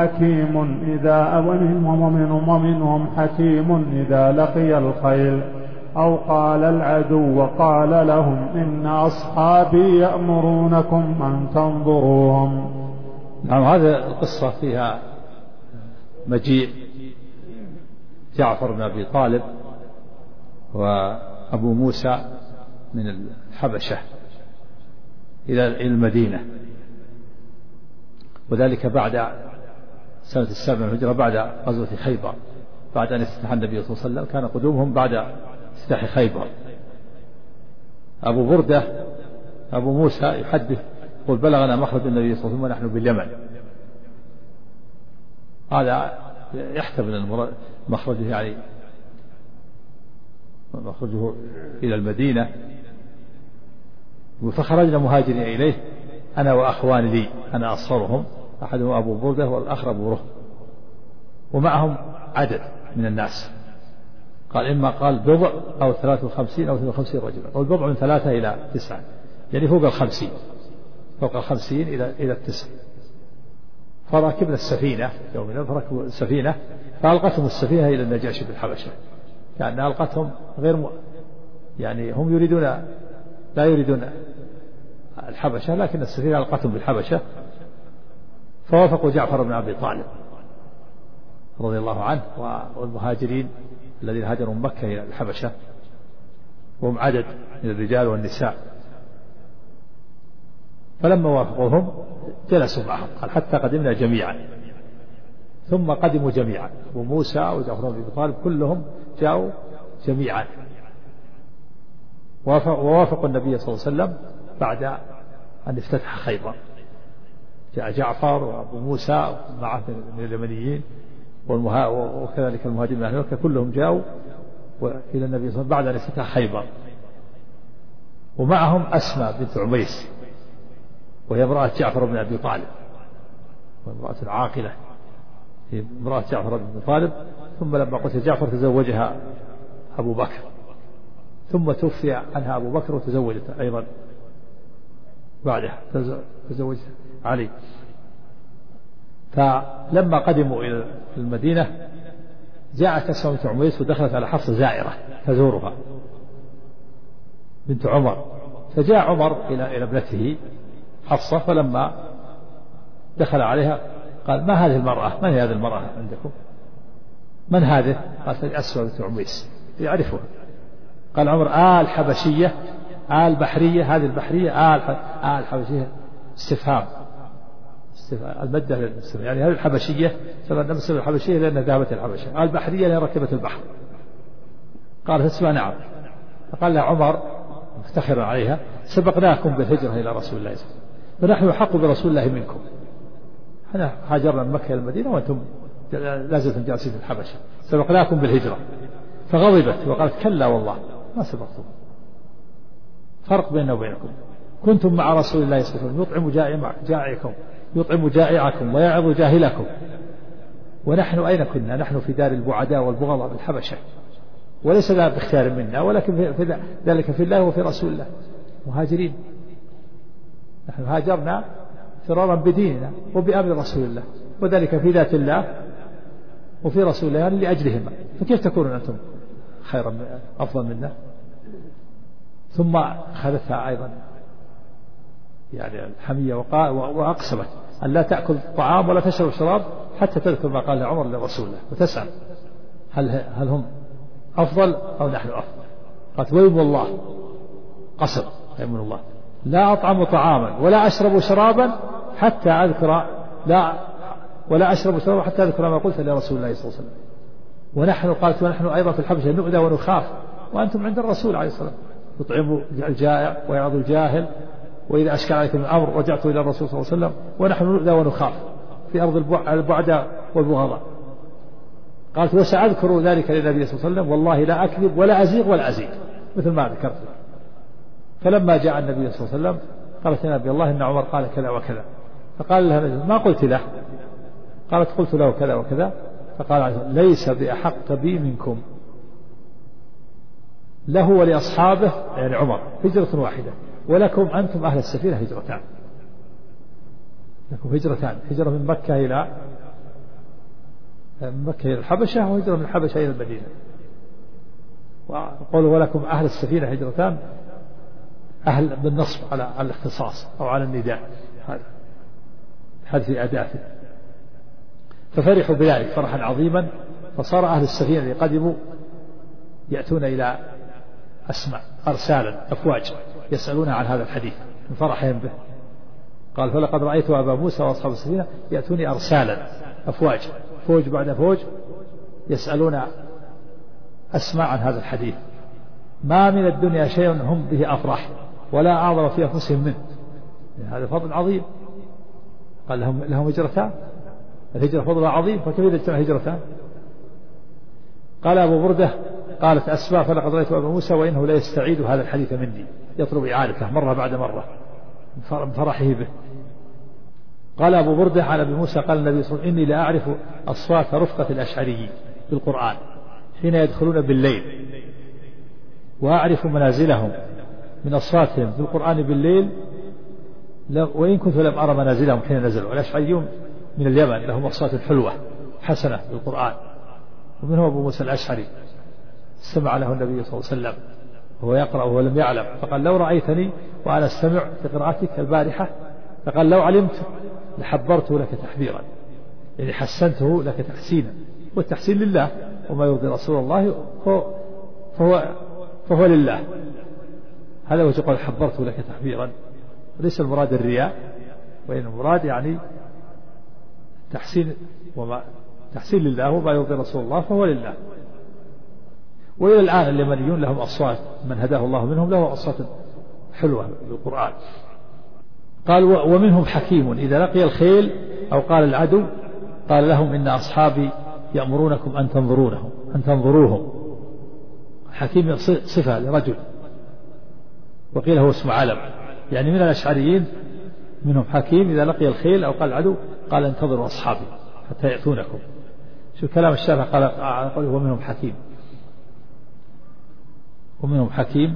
حكيم إذا لقي الخيل أو قال العدو وقال لهم: إن أصحابي يأمرونكم أن تنظروهم. نعم، هذه القصة فيها مجيء جعفر بن أبي طالب وأبو موسى من الحبشة إلى المدينة، وذلك بعد سنة 7 من الهجرة، بعد غزوة خيبر، بعد أن افتتح النبي صلى الله عليه وسلم. كان قدومهم بعد افتتاح خيبر. أبو بردة أبو موسى يحدث يقول: بلغنا مخرج النبي صلى الله عليه وسلم ونحن باليمن، هذا يحتمل مخرجه يعني مخرجه إلى المدينة. فخرجنا مهاجرين إليه أنا وأخوان لي، أنا أصغرهم، أحدهم أبو بردة والآخر أبو رهم، ومعهم عدد من الناس. قال إما قال بضع أو 53 أو 52 رجلا، والبضع من 3 إلى 9، يعني فوق 50 إلى 9. فركبنا السفينة يومنا، فركبوا السفينة فألقتهم السفينة إلى النجاشي بالحبشة، يعني ألقتهم يعني هم لا يريدون الحبشة، لكن السفينة ألقتهم بالحبشة. فوافقوا جعفر بن أبي طالب رضي الله عنه والمهاجرين الذين هاجروا من مكة إلى الحبشة، وهم عدد من الرجال والنساء. فلما وافقوهم جلسوا معهم، قال حتى قدمنا جميعا، ثم قدموا جميعا، أبو موسى وجعفر بن أبي طالب كلهم جاءوا جميعا، ووافقوا النبي صلى الله عليه وسلم بعد أن افتتح خيبر. جاء جعفر وأبو موسى معه من اليمنيين وكذلك المهاجرين من أهل مكة كلهم جاءوا إلى النبي صلى الله عليه وسلم بعد أن افتتح خيبر. ومعهم أسماء بنت عميس، وهي امرأة جعفر بن أبي طالب، وامرأة عاقلة، هي امرأة جعفر بن أبي طالب. ثم لما قتل جعفر تزوجها أبو بكر، ثم توفي عنها أبو بكر وتزوجت أيضا بعدها، تزوجت علي. فلما قدموا إلى المدينة جاءت أسماء بنت عميس ودخلت على حفصة زائرة تزورها بنت عمر، فجاء عمر إلى ابنته حفصة، فلما دخل عليها قال ما هذه المرأة؟ من هي هذه المرأة عندكم؟ من هذه؟ قالت أسماء بنت عميس، يعرفها. قال عمر الحبشية البحرية، هذه البحرية الحبشية، استفهام المادة للاستفهام، يعني هذه الحبشية سبب نفسها الحبشية لأنها ذهبت الحبشة، البحرية لأنها ركبت البحر. قالت اسمع نعم. فقال لها عمر مفتخرا عليها سبقناكم بالهجرة إلى رسول الله صلى الله عليه وسلم، فنحن أحق برسول الله منكم، احنا هاجرنا من مكة إلى المدينة وأنتم لازلتم جالسين في الحبشة، سبقناكم بالهجرة. فغضبت وقالت كلا والله ما سبقتم، فرق بيننا وبينكم، كنتم مع رسول الله صلى الله عليه وسلم يطعم جائعكم ويعظ جاهلكم، ونحن أين كنا؟ نحن في دار البعداء والبغضاء بالحبشة، وليس ذلك باختيار منا، ولكن ذلك في الله وفي رسول الله، مهاجرين، نحن هاجرنا فرارا بديننا وبأمر رسول الله، وذلك في ذات الله وفي رسول الله لأجلهما، فكيف تكونون أنتم خيرا أفضل منا؟ ثم أخذتها أيضا يعني الحمية وأقسمت أن لا تأكل طعام ولا تشرب شراب حتى تذكر ما قال عمر لرسول الله، وتسأل هل هم أفضل أو نحن أفضل؟ قالت ويم الله، قسم يمن الله، لا أطعم طعاما ولا أشرب شرابا حتى أذكر ولا أشرب شرابا حتى أذكر ما قلت لرسول الله صلى الله عليه وسلم. ونحن قالت ونحن أيضا في الحبشة نؤذى ونخاف، وأنتم عند الرسول عليه الصلاة والسلام يطعم الجائع ويعظ الجاهل، وإذا أشكل عليكم الأمر رجعت إلى الرسول صلى الله عليه وسلم، ونحن نؤذى ونخاف في أرض البعداء والبغضاء. قالت وسأذكر ذلك للنبي صلى الله عليه وسلم، والله لا أكذب ولا أزيغ ولا أزيد، مثل ما ذكرت. فلما جاء النبي صلى الله عليه وسلم قالت يا نبي الله إن عمر قال كذا وكذا، فقال لها ما قلت له؟ قالت قلت له كذا وكذا. فقال ليس بأحق بي منكم، له ولأصحابه يعني عمر هجرة واحدة، ولكم أنتم أهل السفينة هجرتان، لكم هجرتان، هجرة من مكة إلى الحبشة، وهجرة من الحبشة إلى المدينة. وقالوا ولكم أهل السفينة هجرتان، أهل بالنصب على الاختصاص أو على النداء، هذا في أداته. ففرحوا بذلك فرحا عظيما، فصار أهل السفينة اللي قدموا يأتون إلى أسماء أرسالا أفواج يسألون عن هذا الحديث من فرحهم به. قال فلقد رأيت أبا موسى وأصحاب السفينة يأتوني أرسالا أفواج، فوج بعد فوج يسألون أسماء عن هذا الحديث، ما من الدنيا شيء هم به أفرح ولا أعظم في أنفسهم منه، هذا فضل عظيم. قال لهم هجرتان، الهجرة فضلها عظيم، فكيف إذا اجتمع هجرتان؟ قال أبو بردة قالت أسماء فلقد رأيت أبا موسى وإنه لا يستعيد هذا الحديث مني، يطلب إعادته مرة بعد مرة من فرحه به. قال أبو بردة عن أبي موسى قال النبي صلى الله عليه وسلم: إني لا أعرف أصوات رفقة الأشعريين بالقرآن حين يدخلون بالليل، وأعرف منازلهم من أصواتهم في القرآن بالليل، وإن كنت لم أرى منازلهم حين نزلوا. الأشعريون من اليمن لهم أصوات حلوة حسنة بالقرآن، ومنهم أبو موسى الأشعري استمع له النبي صلى الله عليه وسلم وهو يقرأ وهو لم يعلم، فقال: لو رأيتني وأنا أستمع في قراءتك البارحة، فقال: لو علمت لحبرته لك تحبيرا، يعني حسنته لك تحسينا، والتحسين لله، وما يرضي رسول الله فهو لله. هذا هو يقول حبرته لك تحبيرا، ليس المراد الرياء، وإن المراد يعني تحسين، وما تحسين لله، وما يرضي رسول الله فهو لله. وإلى الآن اليمنيون لهم أصوات، من هداه الله منهم له أصوات حلوة بالقرآن. قال: ومنهم حكيم إذا لقي الخيل أو قال العدو قال لهم: إن أصحابي يأمرونكم أن تنظروهم. حكيم صفة لرجل، وقيل هو اسم علم، يعني من الأشعريين منهم حكيم إذا لقي الخيل أو قال العدو قال: انتظروا أصحابي حتى يأتونكم. شو كلام الشافعي قال ومنهم حكيم، ومنهم حكيم.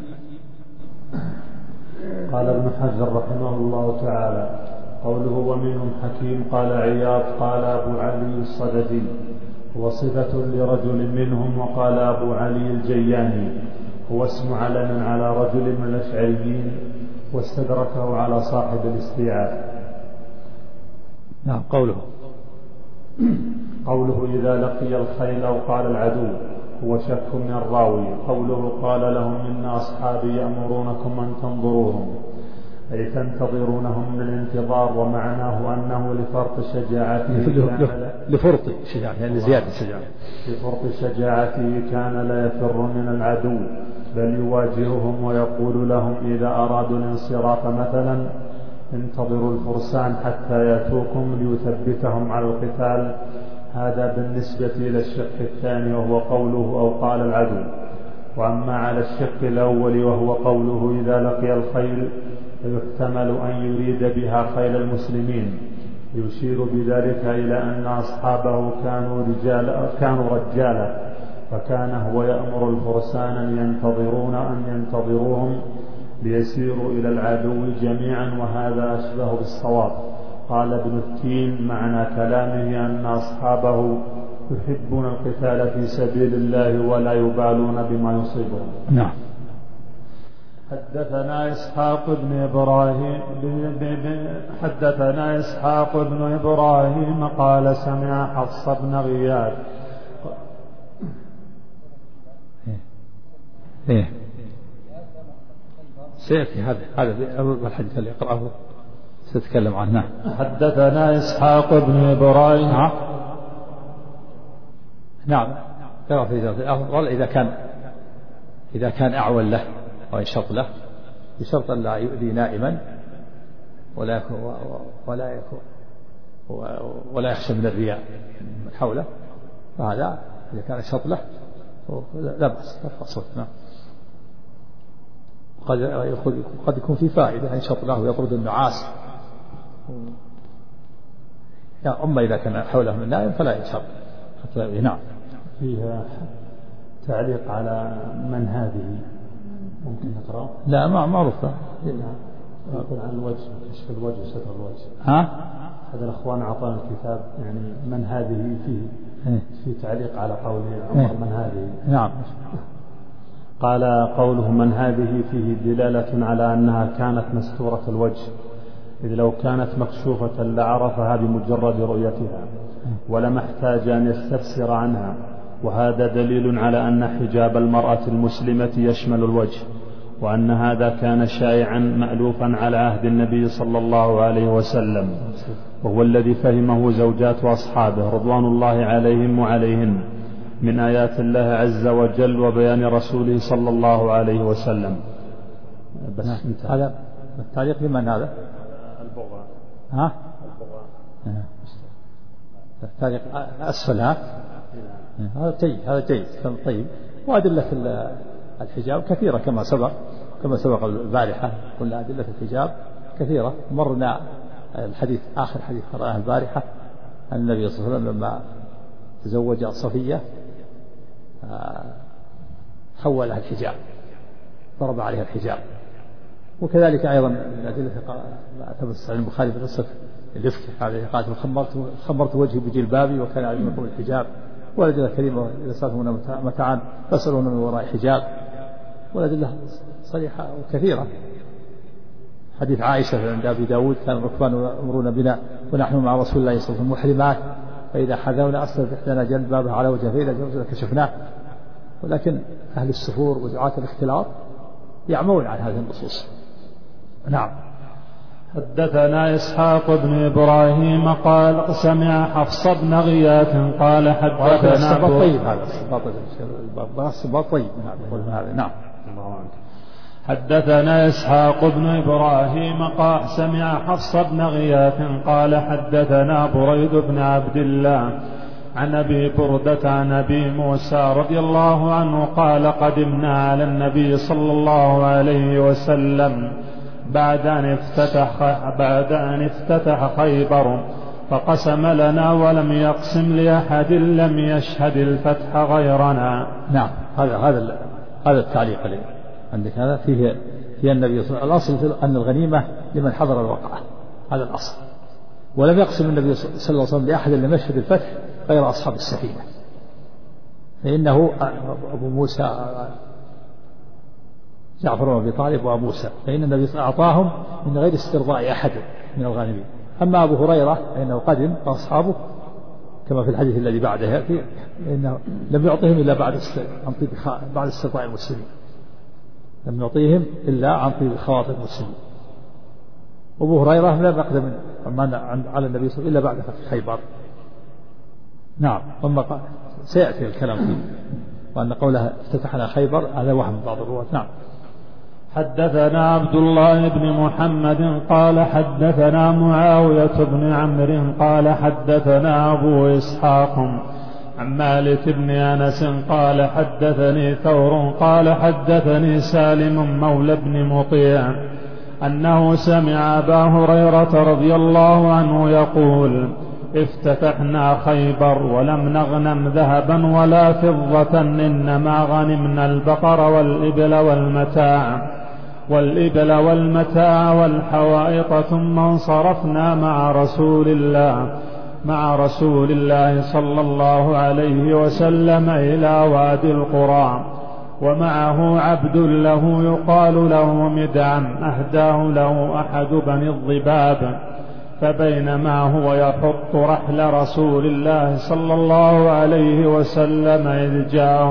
قال ابن حجر رحمه الله تعالى: قوله ومنهم حكيم، قال عياض قال أبو علي الصددي هو صفة لرجل منهم، وقال أبو علي الجياني هو اسم علم على رجل من الأشعريين، واستدركه على صاحب الاستيعاب. نعم. قوله إذا لقي الخيل أو قال العدو هو شك من الراوي. قوله قال لهم: إن أصحابي يأمرونكم أن تنظروهم، أي تنتظرونهم من الانتظار، ومعناه أنه لفرط شجاعته يعني لزيادة شجاعته، لفرط شجاعته كان لا يفر من العدو، بل يواجههم ويقول لهم إذا أرادوا الانصراف مثلا: انتظروا الفرسان حتى يأتوكم ليثبتهم على القتال. هذا بالنسبة إلى الشق الثاني وهو قوله أو قال العدو. وأما على الشق الأول وهو قوله إذا لقي الخيل، فيحتمل أن يريد بها خيل المسلمين، يشير بذلك إلى أن أصحابه كانوا رجالا، فكان هو يأمر الفرسان أن ينتظروهم ليسيروا إلى العدو جميعا، وهذا أشبه بالصواب. قال ابن التين: معنى كلامه أن أصحابه يحبون القتال في سبيل الله ولا يبالون بما يصيبهم. نعم. حدثنا إسحاق بن إبراهيم قال سمع حفص بن غياث. سيأتي هذا الحديث اللي يقرأه سيتكلم عنه. حدثنا إسحاق بن إبراهيم. نعم. الأفضل إذا كان أعول له ويشرط له، بشرط أن لا يؤذي نائما ولا يخشى من الرياء من حوله، فهذا إذا كان شرط له لا بأس يرفع صوت. نعم. قد يكون في فائدة أن يشرط له يطرد النعاس، أما إذا كان حوله من نائم فلا يشرط. نعم. فيها تعليق على من هذه، ممكن نقرأ؟ لا معروف. يقول عن الوجه، كشف الوجه وستر الوجه. هذا الأخوان أعطانا الكتاب، يعني من هذه في تعليق على قوله عمر من هذه. نعم. قال قوله من هذه فيه دلالة على أنها كانت مستورة الوجه، إذ لو كانت مكشوفة لعرفها بمجرد رؤيتها ولم احتاج أن يستفسر عنها، وهذا دليل على أن حجاب المرأة المسلمة يشمل الوجه، وأن هذا كان شائعا مألوفا على عهد النبي صلى الله عليه وسلم، وهو الذي فهمه زوجات أصحابه رضوان الله عليهم وعليهن من آيات الله عز وجل وبيان رسوله صلى الله عليه وسلم. بس هذا التعليق لمن هذا؟ البغاء. التعليق أسفلها هذا جيد كلام طيب. وأدلة الحجاب كثيرة كما سبق البارحة، قلنا أدلة الحجاب كثيرة. مرنا الحديث آخر حديث قرأناه البارحة أن النبي صلى الله عليه وسلم لما تزوج صفية حولها الحجاب، ضرب عليها الحجاب. وكذلك أيضا من أدلة ما ثبت في البخاري بقصة الإفك عليه قال خمرت وجهي بجلبابي وكان عليكم الحجاب. والأدلة الكريمة إذا سألتمونا متاعا فاسألونا من وراء حجاب. والأدلة صريحة وكثيرة. حديث عائشة عند أبي داود كان الركبان يمرون بنا ونحن مع رسول الله صلى الله عليه وسلم محرمات، فإذا حذونا أسلت إحدانا جلبابها على وجهه فإذا جوزنا كشفناه. ولكن أهل السفور ودعاة الاختلاط يعمون عن هذه النصوص. نعم. حدثنا إسحاق بن إبراهيم قال سمع حفص بن غياث قال حدثنا طيب هذا الصباط طيب. نعم. حدثنا إسحاق بن إبراهيم قال سمع حفص بن غياث قال حدثنا بريد بن عبد الله عن أبي بردة عن أبي موسى رضي الله عنه قال قدمنا على النبي صلى الله عليه وسلم بعد أن افتتح خيبر فقسم لنا ولم يقسم لأحد لم يشهد الفتح غيرنا. نعم. هذا التعليق عندك هذا فيه النبي صلى الله عليه وسلم. الأصل أن الغنيمة لمن حضر الوقعة، هذا الأصل. ولم يقسم النبي صلى الله عليه وسلم لأحد لم يشهد الفتح غير أصحاب السفينة، فإنه أبو موسى جعفر بن أبي طالب وأبو موسى، فإن النبي صلى الله عليه وسلم أعطاهم من غير استرضاء أحد من الغانمين. أما أبو هريرة فإنه قدم وأصحابه كما في الحديث الذي بعده يأتي إنه لم يعطهم إلا بعد استرضاء المسلمين، لم يعطيهم إلا عن طيب خواطر المسلمين. أبو هريرة لم يقدم على النبي صلى الله عليه وسلم إلا بعد فتح خيبر. نعم. ثم سيأتي الكلام فيه وأن قوله افتتحنا خيبر هذا وهم بعض الرواة. نعم. حدثنا عبد الله بن محمد قال حدثنا معاوية بن عمرو قال حدثنا أبو إسحاق عن مالك بن أنس قال حدثني ثور قال حدثني سالم مولى بن مطيع أنه سمع أبا هريرة رضي الله عنه يقول افتتحنا خيبر ولم نغنم ذهبا ولا فضة إنما غنمنا البقر والإبل والمتاع والحوائط ثم انصرفنا مع رسول الله صلى الله عليه وسلم إلى وادي القرى ومعه عبد له يقال له مدعم أهداه له أحد بني الضباب. فبينما هو يحط رحل رسول الله صلى الله عليه وسلم إذ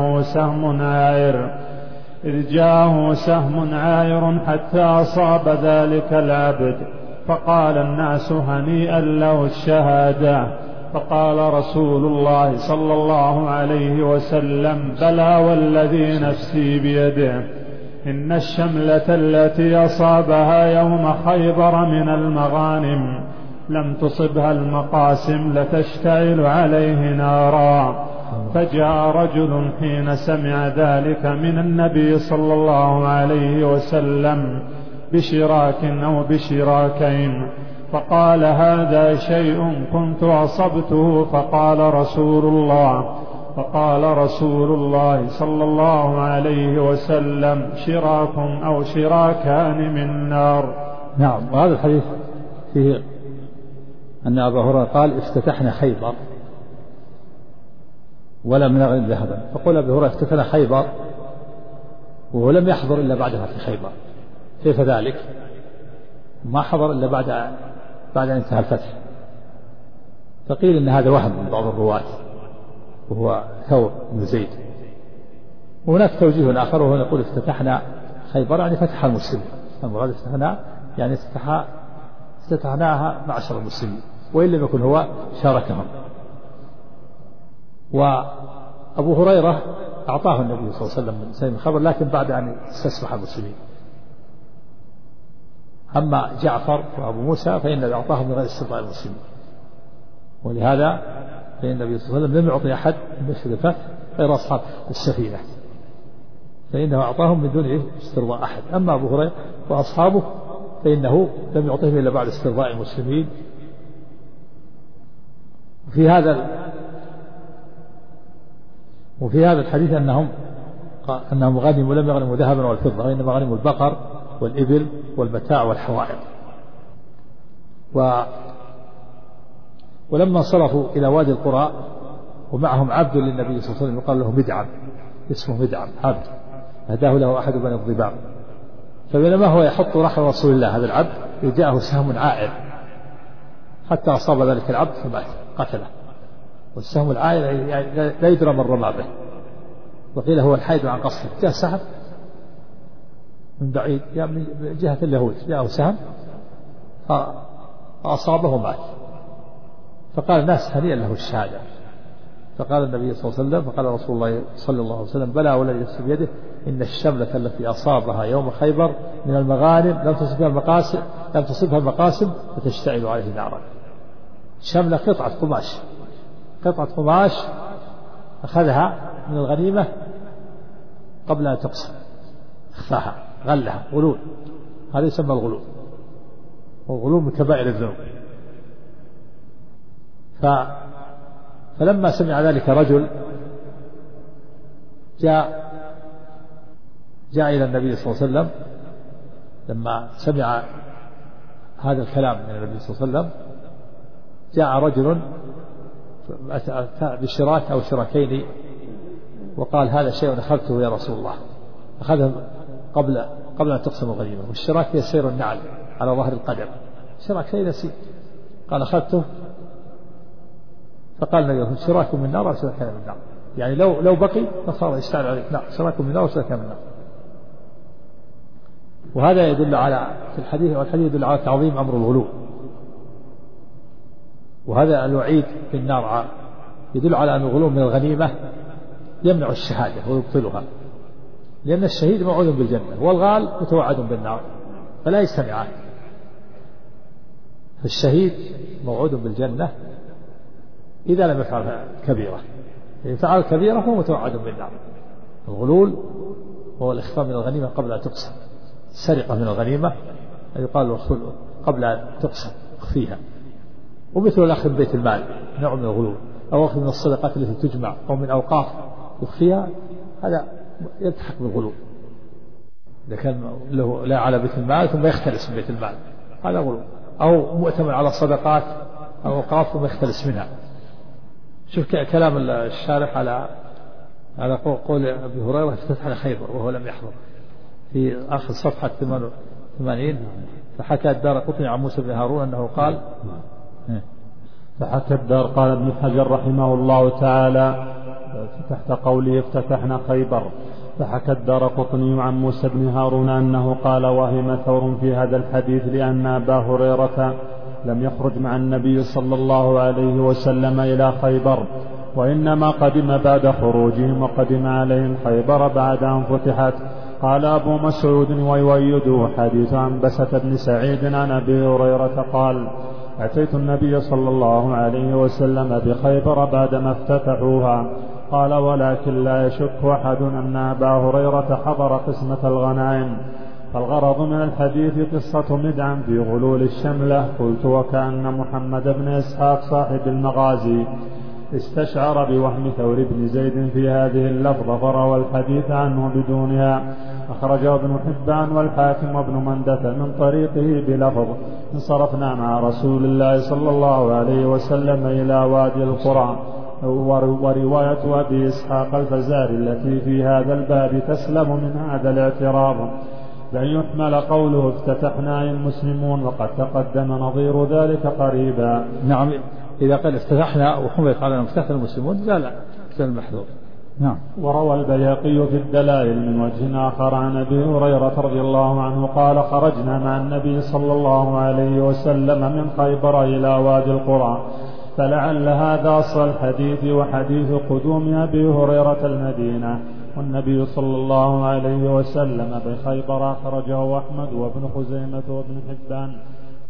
جاءه سهم عائر حتى أصاب ذلك العبد، فقال الناس هنيئا له الشهادة. فقال رسول الله صلى الله عليه وسلم بلى والذي نفسي بيده إن الشملة التي أصابها يوم خيبر من المغانم لم تصبها المقاسم لتشتعل عليه نارا. فجاء رجل حين سمع ذلك من النبي صلى الله عليه وسلم بشراك أو بشراكين فقال هذا شيء كنت أصبته. فقال رسول الله صلى الله عليه وسلم شراك أو شراكان من نار. نعم. وهذا الحديث فيه أن أبا هريرة قال افتتحنا خيبر ولم نغنم ذهبا. فقال أبو هريرة افتتحنا خيبر وهو لم يحضر إلا بعد فتح خيبر، كيف ذلك؟ ما حضر إلا بعد أن انتهى الفتح. فقيل إن هذا وهم من بعض الرواة وهو ثور بن زيد. وهناك توجيه آخر وهو يقول افتتحنا خيبر يعني فتح المسلمين، المراد افتتحنا يعني افتتحناها معشر المسلمين، وإن لم يكن هو شاركهم. وأبو هريرة أعطاه النبي صلى الله عليه وسلم من سلم الخبر لكن بعد أن استسمح المسلمين. أما جعفر وأبو موسى فإن أعطاهم من غير استرضاء المسلمين، ولهذا فإن النبي صلى الله عليه وسلم لم يعطي أحد من بشر الفتح غير أصحاب السفينة، فإنه أعطاهم من دون استرضاء أحد. أما أبو هريرة وأصحابه فإنه لم يعطيهم إلا بعد استرضاء المسلمين. وفي هذا الحديث أنهم غنموا لم يغنموا ذهبا والفضة، وإنما غنموا البقر والإبل والمتاع والحوائط. ولما انصرفوا إلى وادي القرى ومعهم عبد للنبي صلى الله عليه وسلم يقال له مدعم، اسمه مدعم عبد، هداه له أحد بني الضباع، فبينما هو يحط رحل رسول الله هذا العبد جاءه سهم عائر حتى أصاب ذلك العبد فمات قتله. والسهم العائر لا يدرى من رمى به، وقيل هو الحيد عن قصده. جاء سهم من بعيد من جهة اليهود، جاءه سهم فأصابه ومات. فقال الناس هنيئا له الشهادة. فقال النبي صلى الله عليه وسلم، فقال رسول الله صلى الله عليه وسلم: بلى والذي نفسي بيده إن الشملة التي أصابها يوم خيبر من المغانم لم تصبها المقاسم فتشتعل عليه نارا. شملة قطعة قماش أخذها من الغنيمة قبل أن تقسم، أخفاها، غلها، غلول. هذا يسمى الغلول، والغلول من كبائر الذنوب. فلما سمع ذلك رجل جاء إلى النبي صلى الله عليه وسلم. لما سمع هذا الكلام من النبي صلى الله عليه وسلم جاء رجل بشراك أو شراكين وقال: هذا شيء أخذته يا رسول الله. أخذه قبل أن تقسم الغنيمة. والشراك هي سير النعل على ظهر القدم، شراك شيء نسيء. قال: أخذته. فقال النبي: شراك من نار وشراك من نار، يعني لو بقي فصار يشتعل عليك نار، شراك من نار وشراك من نار. وهذا يدل على في الحديث، والحديث يدل على تعظيم أمر الغلو. وهذا الوعيد في النار يدل على أن الغلو من الغنيمة يمنع الشهادة ويبطلها، لأن الشهيد موعود بالجنة والغال متوعد بالنار فلا يجتمعان. فالشهيد موعود بالجنة إذا لم يفعل كبيرة، إذا فعل كبيرة فهو متوعد بالنار. الغلول هو الإخفاء من الغنيمة قبل أن تقسم، السرقة من الغنيمة يقال الرسول قبل أن تقسم اخفيها. ومثل الأخذ من بيت المال نوع من الغلول، أو أخذ من الصدقات التي تجمع أو من أوقاف يخفيها، هذا يلتحق بالغلول. إذا كان له لا على بيت المال ثم يختلس من بيت المال هذا غلول، أو مؤتمن على الصدقات أو أوقاف ثم يختلس منها. شوف كلام الشارح على قول أبي هريرة: افتتحنا خيبر وهو لم يحضر، في آخر صفحة 88. فحكى الدارقطني عن موسى بن هارون أنه قال: فحكى الدار قال ابن حجر رحمه الله تعالى تحت قوله افتتحنا خيبر، فحكى الدارقطني عن موسى بن هارون أنه قال: وهم ثور في هذا الحديث لأن أبا هريرة لم يخرج مع النبي صلى الله عليه وسلم إلى خيبر، وإنما قدم بعد خروجهم، وقدم عليهم خيبر بعد أن فتحت. قال أبو مسعود ويؤيده حديث عنبسة بن سعيد عن أبي هريرة قال: أتيت النبي صلى الله عليه وسلم بخيبر بعدما افتتحوها. قال: ولكن لا يشك أحد أن أبا هريرة حضر قسمة الغنائم. فالغرض من الحديث قصة مدعم في غلول الشملة. قلت: وكأن محمد بن إسحاق صاحب المغازي استشعر بوهم ثور بن زيد في هذه اللفظة فروى الحديث عنه بدونها. أخرجه ابن حبان والحاكم وابن مندة من طريقه بلفظ: انصرفنا مع رسول الله صلى الله عليه وسلم إلى وادي القرى. ورواية أبي إسحاق الفزاري التي في هذا الباب تسلم من هذا الاعتراض، لن يحمل قوله افتتحنا المسلمون، وقد تقدم نظير ذلك قريبا. نعم، إذا قال افتتحنا وحملت على افتتح المسلمون زال المحذور. نعم. وروى البيهقي في الدلائل من وجه آخر عن أبي هريرة رضي الله عنه قال: خرجنا مع النبي صلى الله عليه وسلم من خيبر إلى وادي القرى. فلعل هذا أصل الحديث وحديث قدوم أبي هريرة المدينة والنبي صلى الله عليه وسلم بخيبر. أخرجه أحمد وابن خزيمة وابن حبان.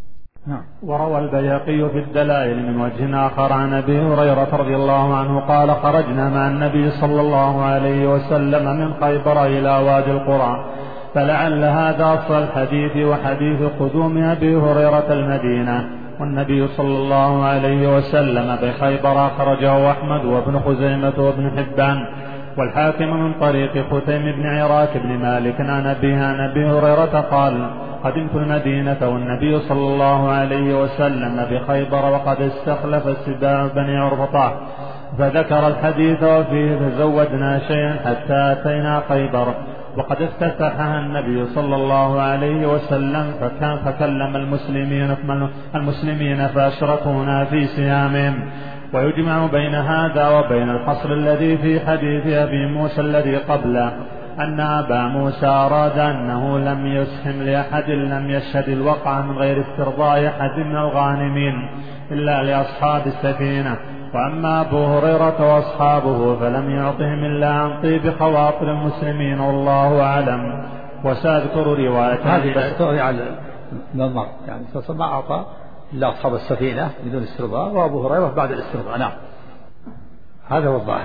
نعم. وروى البيهقي في الدلائل من وجه آخر عن أبي هريرة رضي الله عنه قال خرجنا مع النبي صلى الله عليه وسلم من خيبر إلى وادي القرى، فلعل هذا أصل الحديث وحديث قدوم أبي هريرة المدينة، والنبي صلى الله عليه وسلم بخيبر أخرجه أحمد وابن خزيمة وابن حبان والحاكم من طريق ختيم بن عراك بن مالك عن أبي هريرة قال قدمت المدينة والنبي صلى الله عليه وسلم بخيبر وقد استخلف السباع بني عرفطة، فذكر الحديث وفيه فزودنا شيئا حتى أتينا خيبر وقد افتتحها النبي صلى الله عليه وسلم، فكلم المسلمين فأشركونا في صيامهم. ويجمع بين هذا وبين الحصر الذي في حديث أبي موسى الذي قبله أن أبا موسى أراد أنه لم يسهم لأحد لم يشهد الوقع من غير استرضاء أحد من الغانمين إلا لأصحاب السفينة، وأما أبو هريرة وأصحابه فلم يعطهم إلا عن طيب خواطر المسلمين والله أعلم. وسأذكر رواية هذه تغني على المر، يعني ما أعطى إلا أصحاب السفينة بدون استرضاء وأبو هريرة بعد الاسترضاء. نعم، هذا هو الظاهر.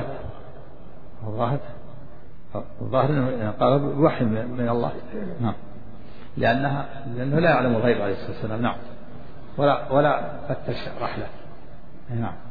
الظاهر قال بوحي من الله. نعم، لأنه لا يعلم الغيب عليه الصلاة والسلام. نعم، ولا فتش رحلة. نعم.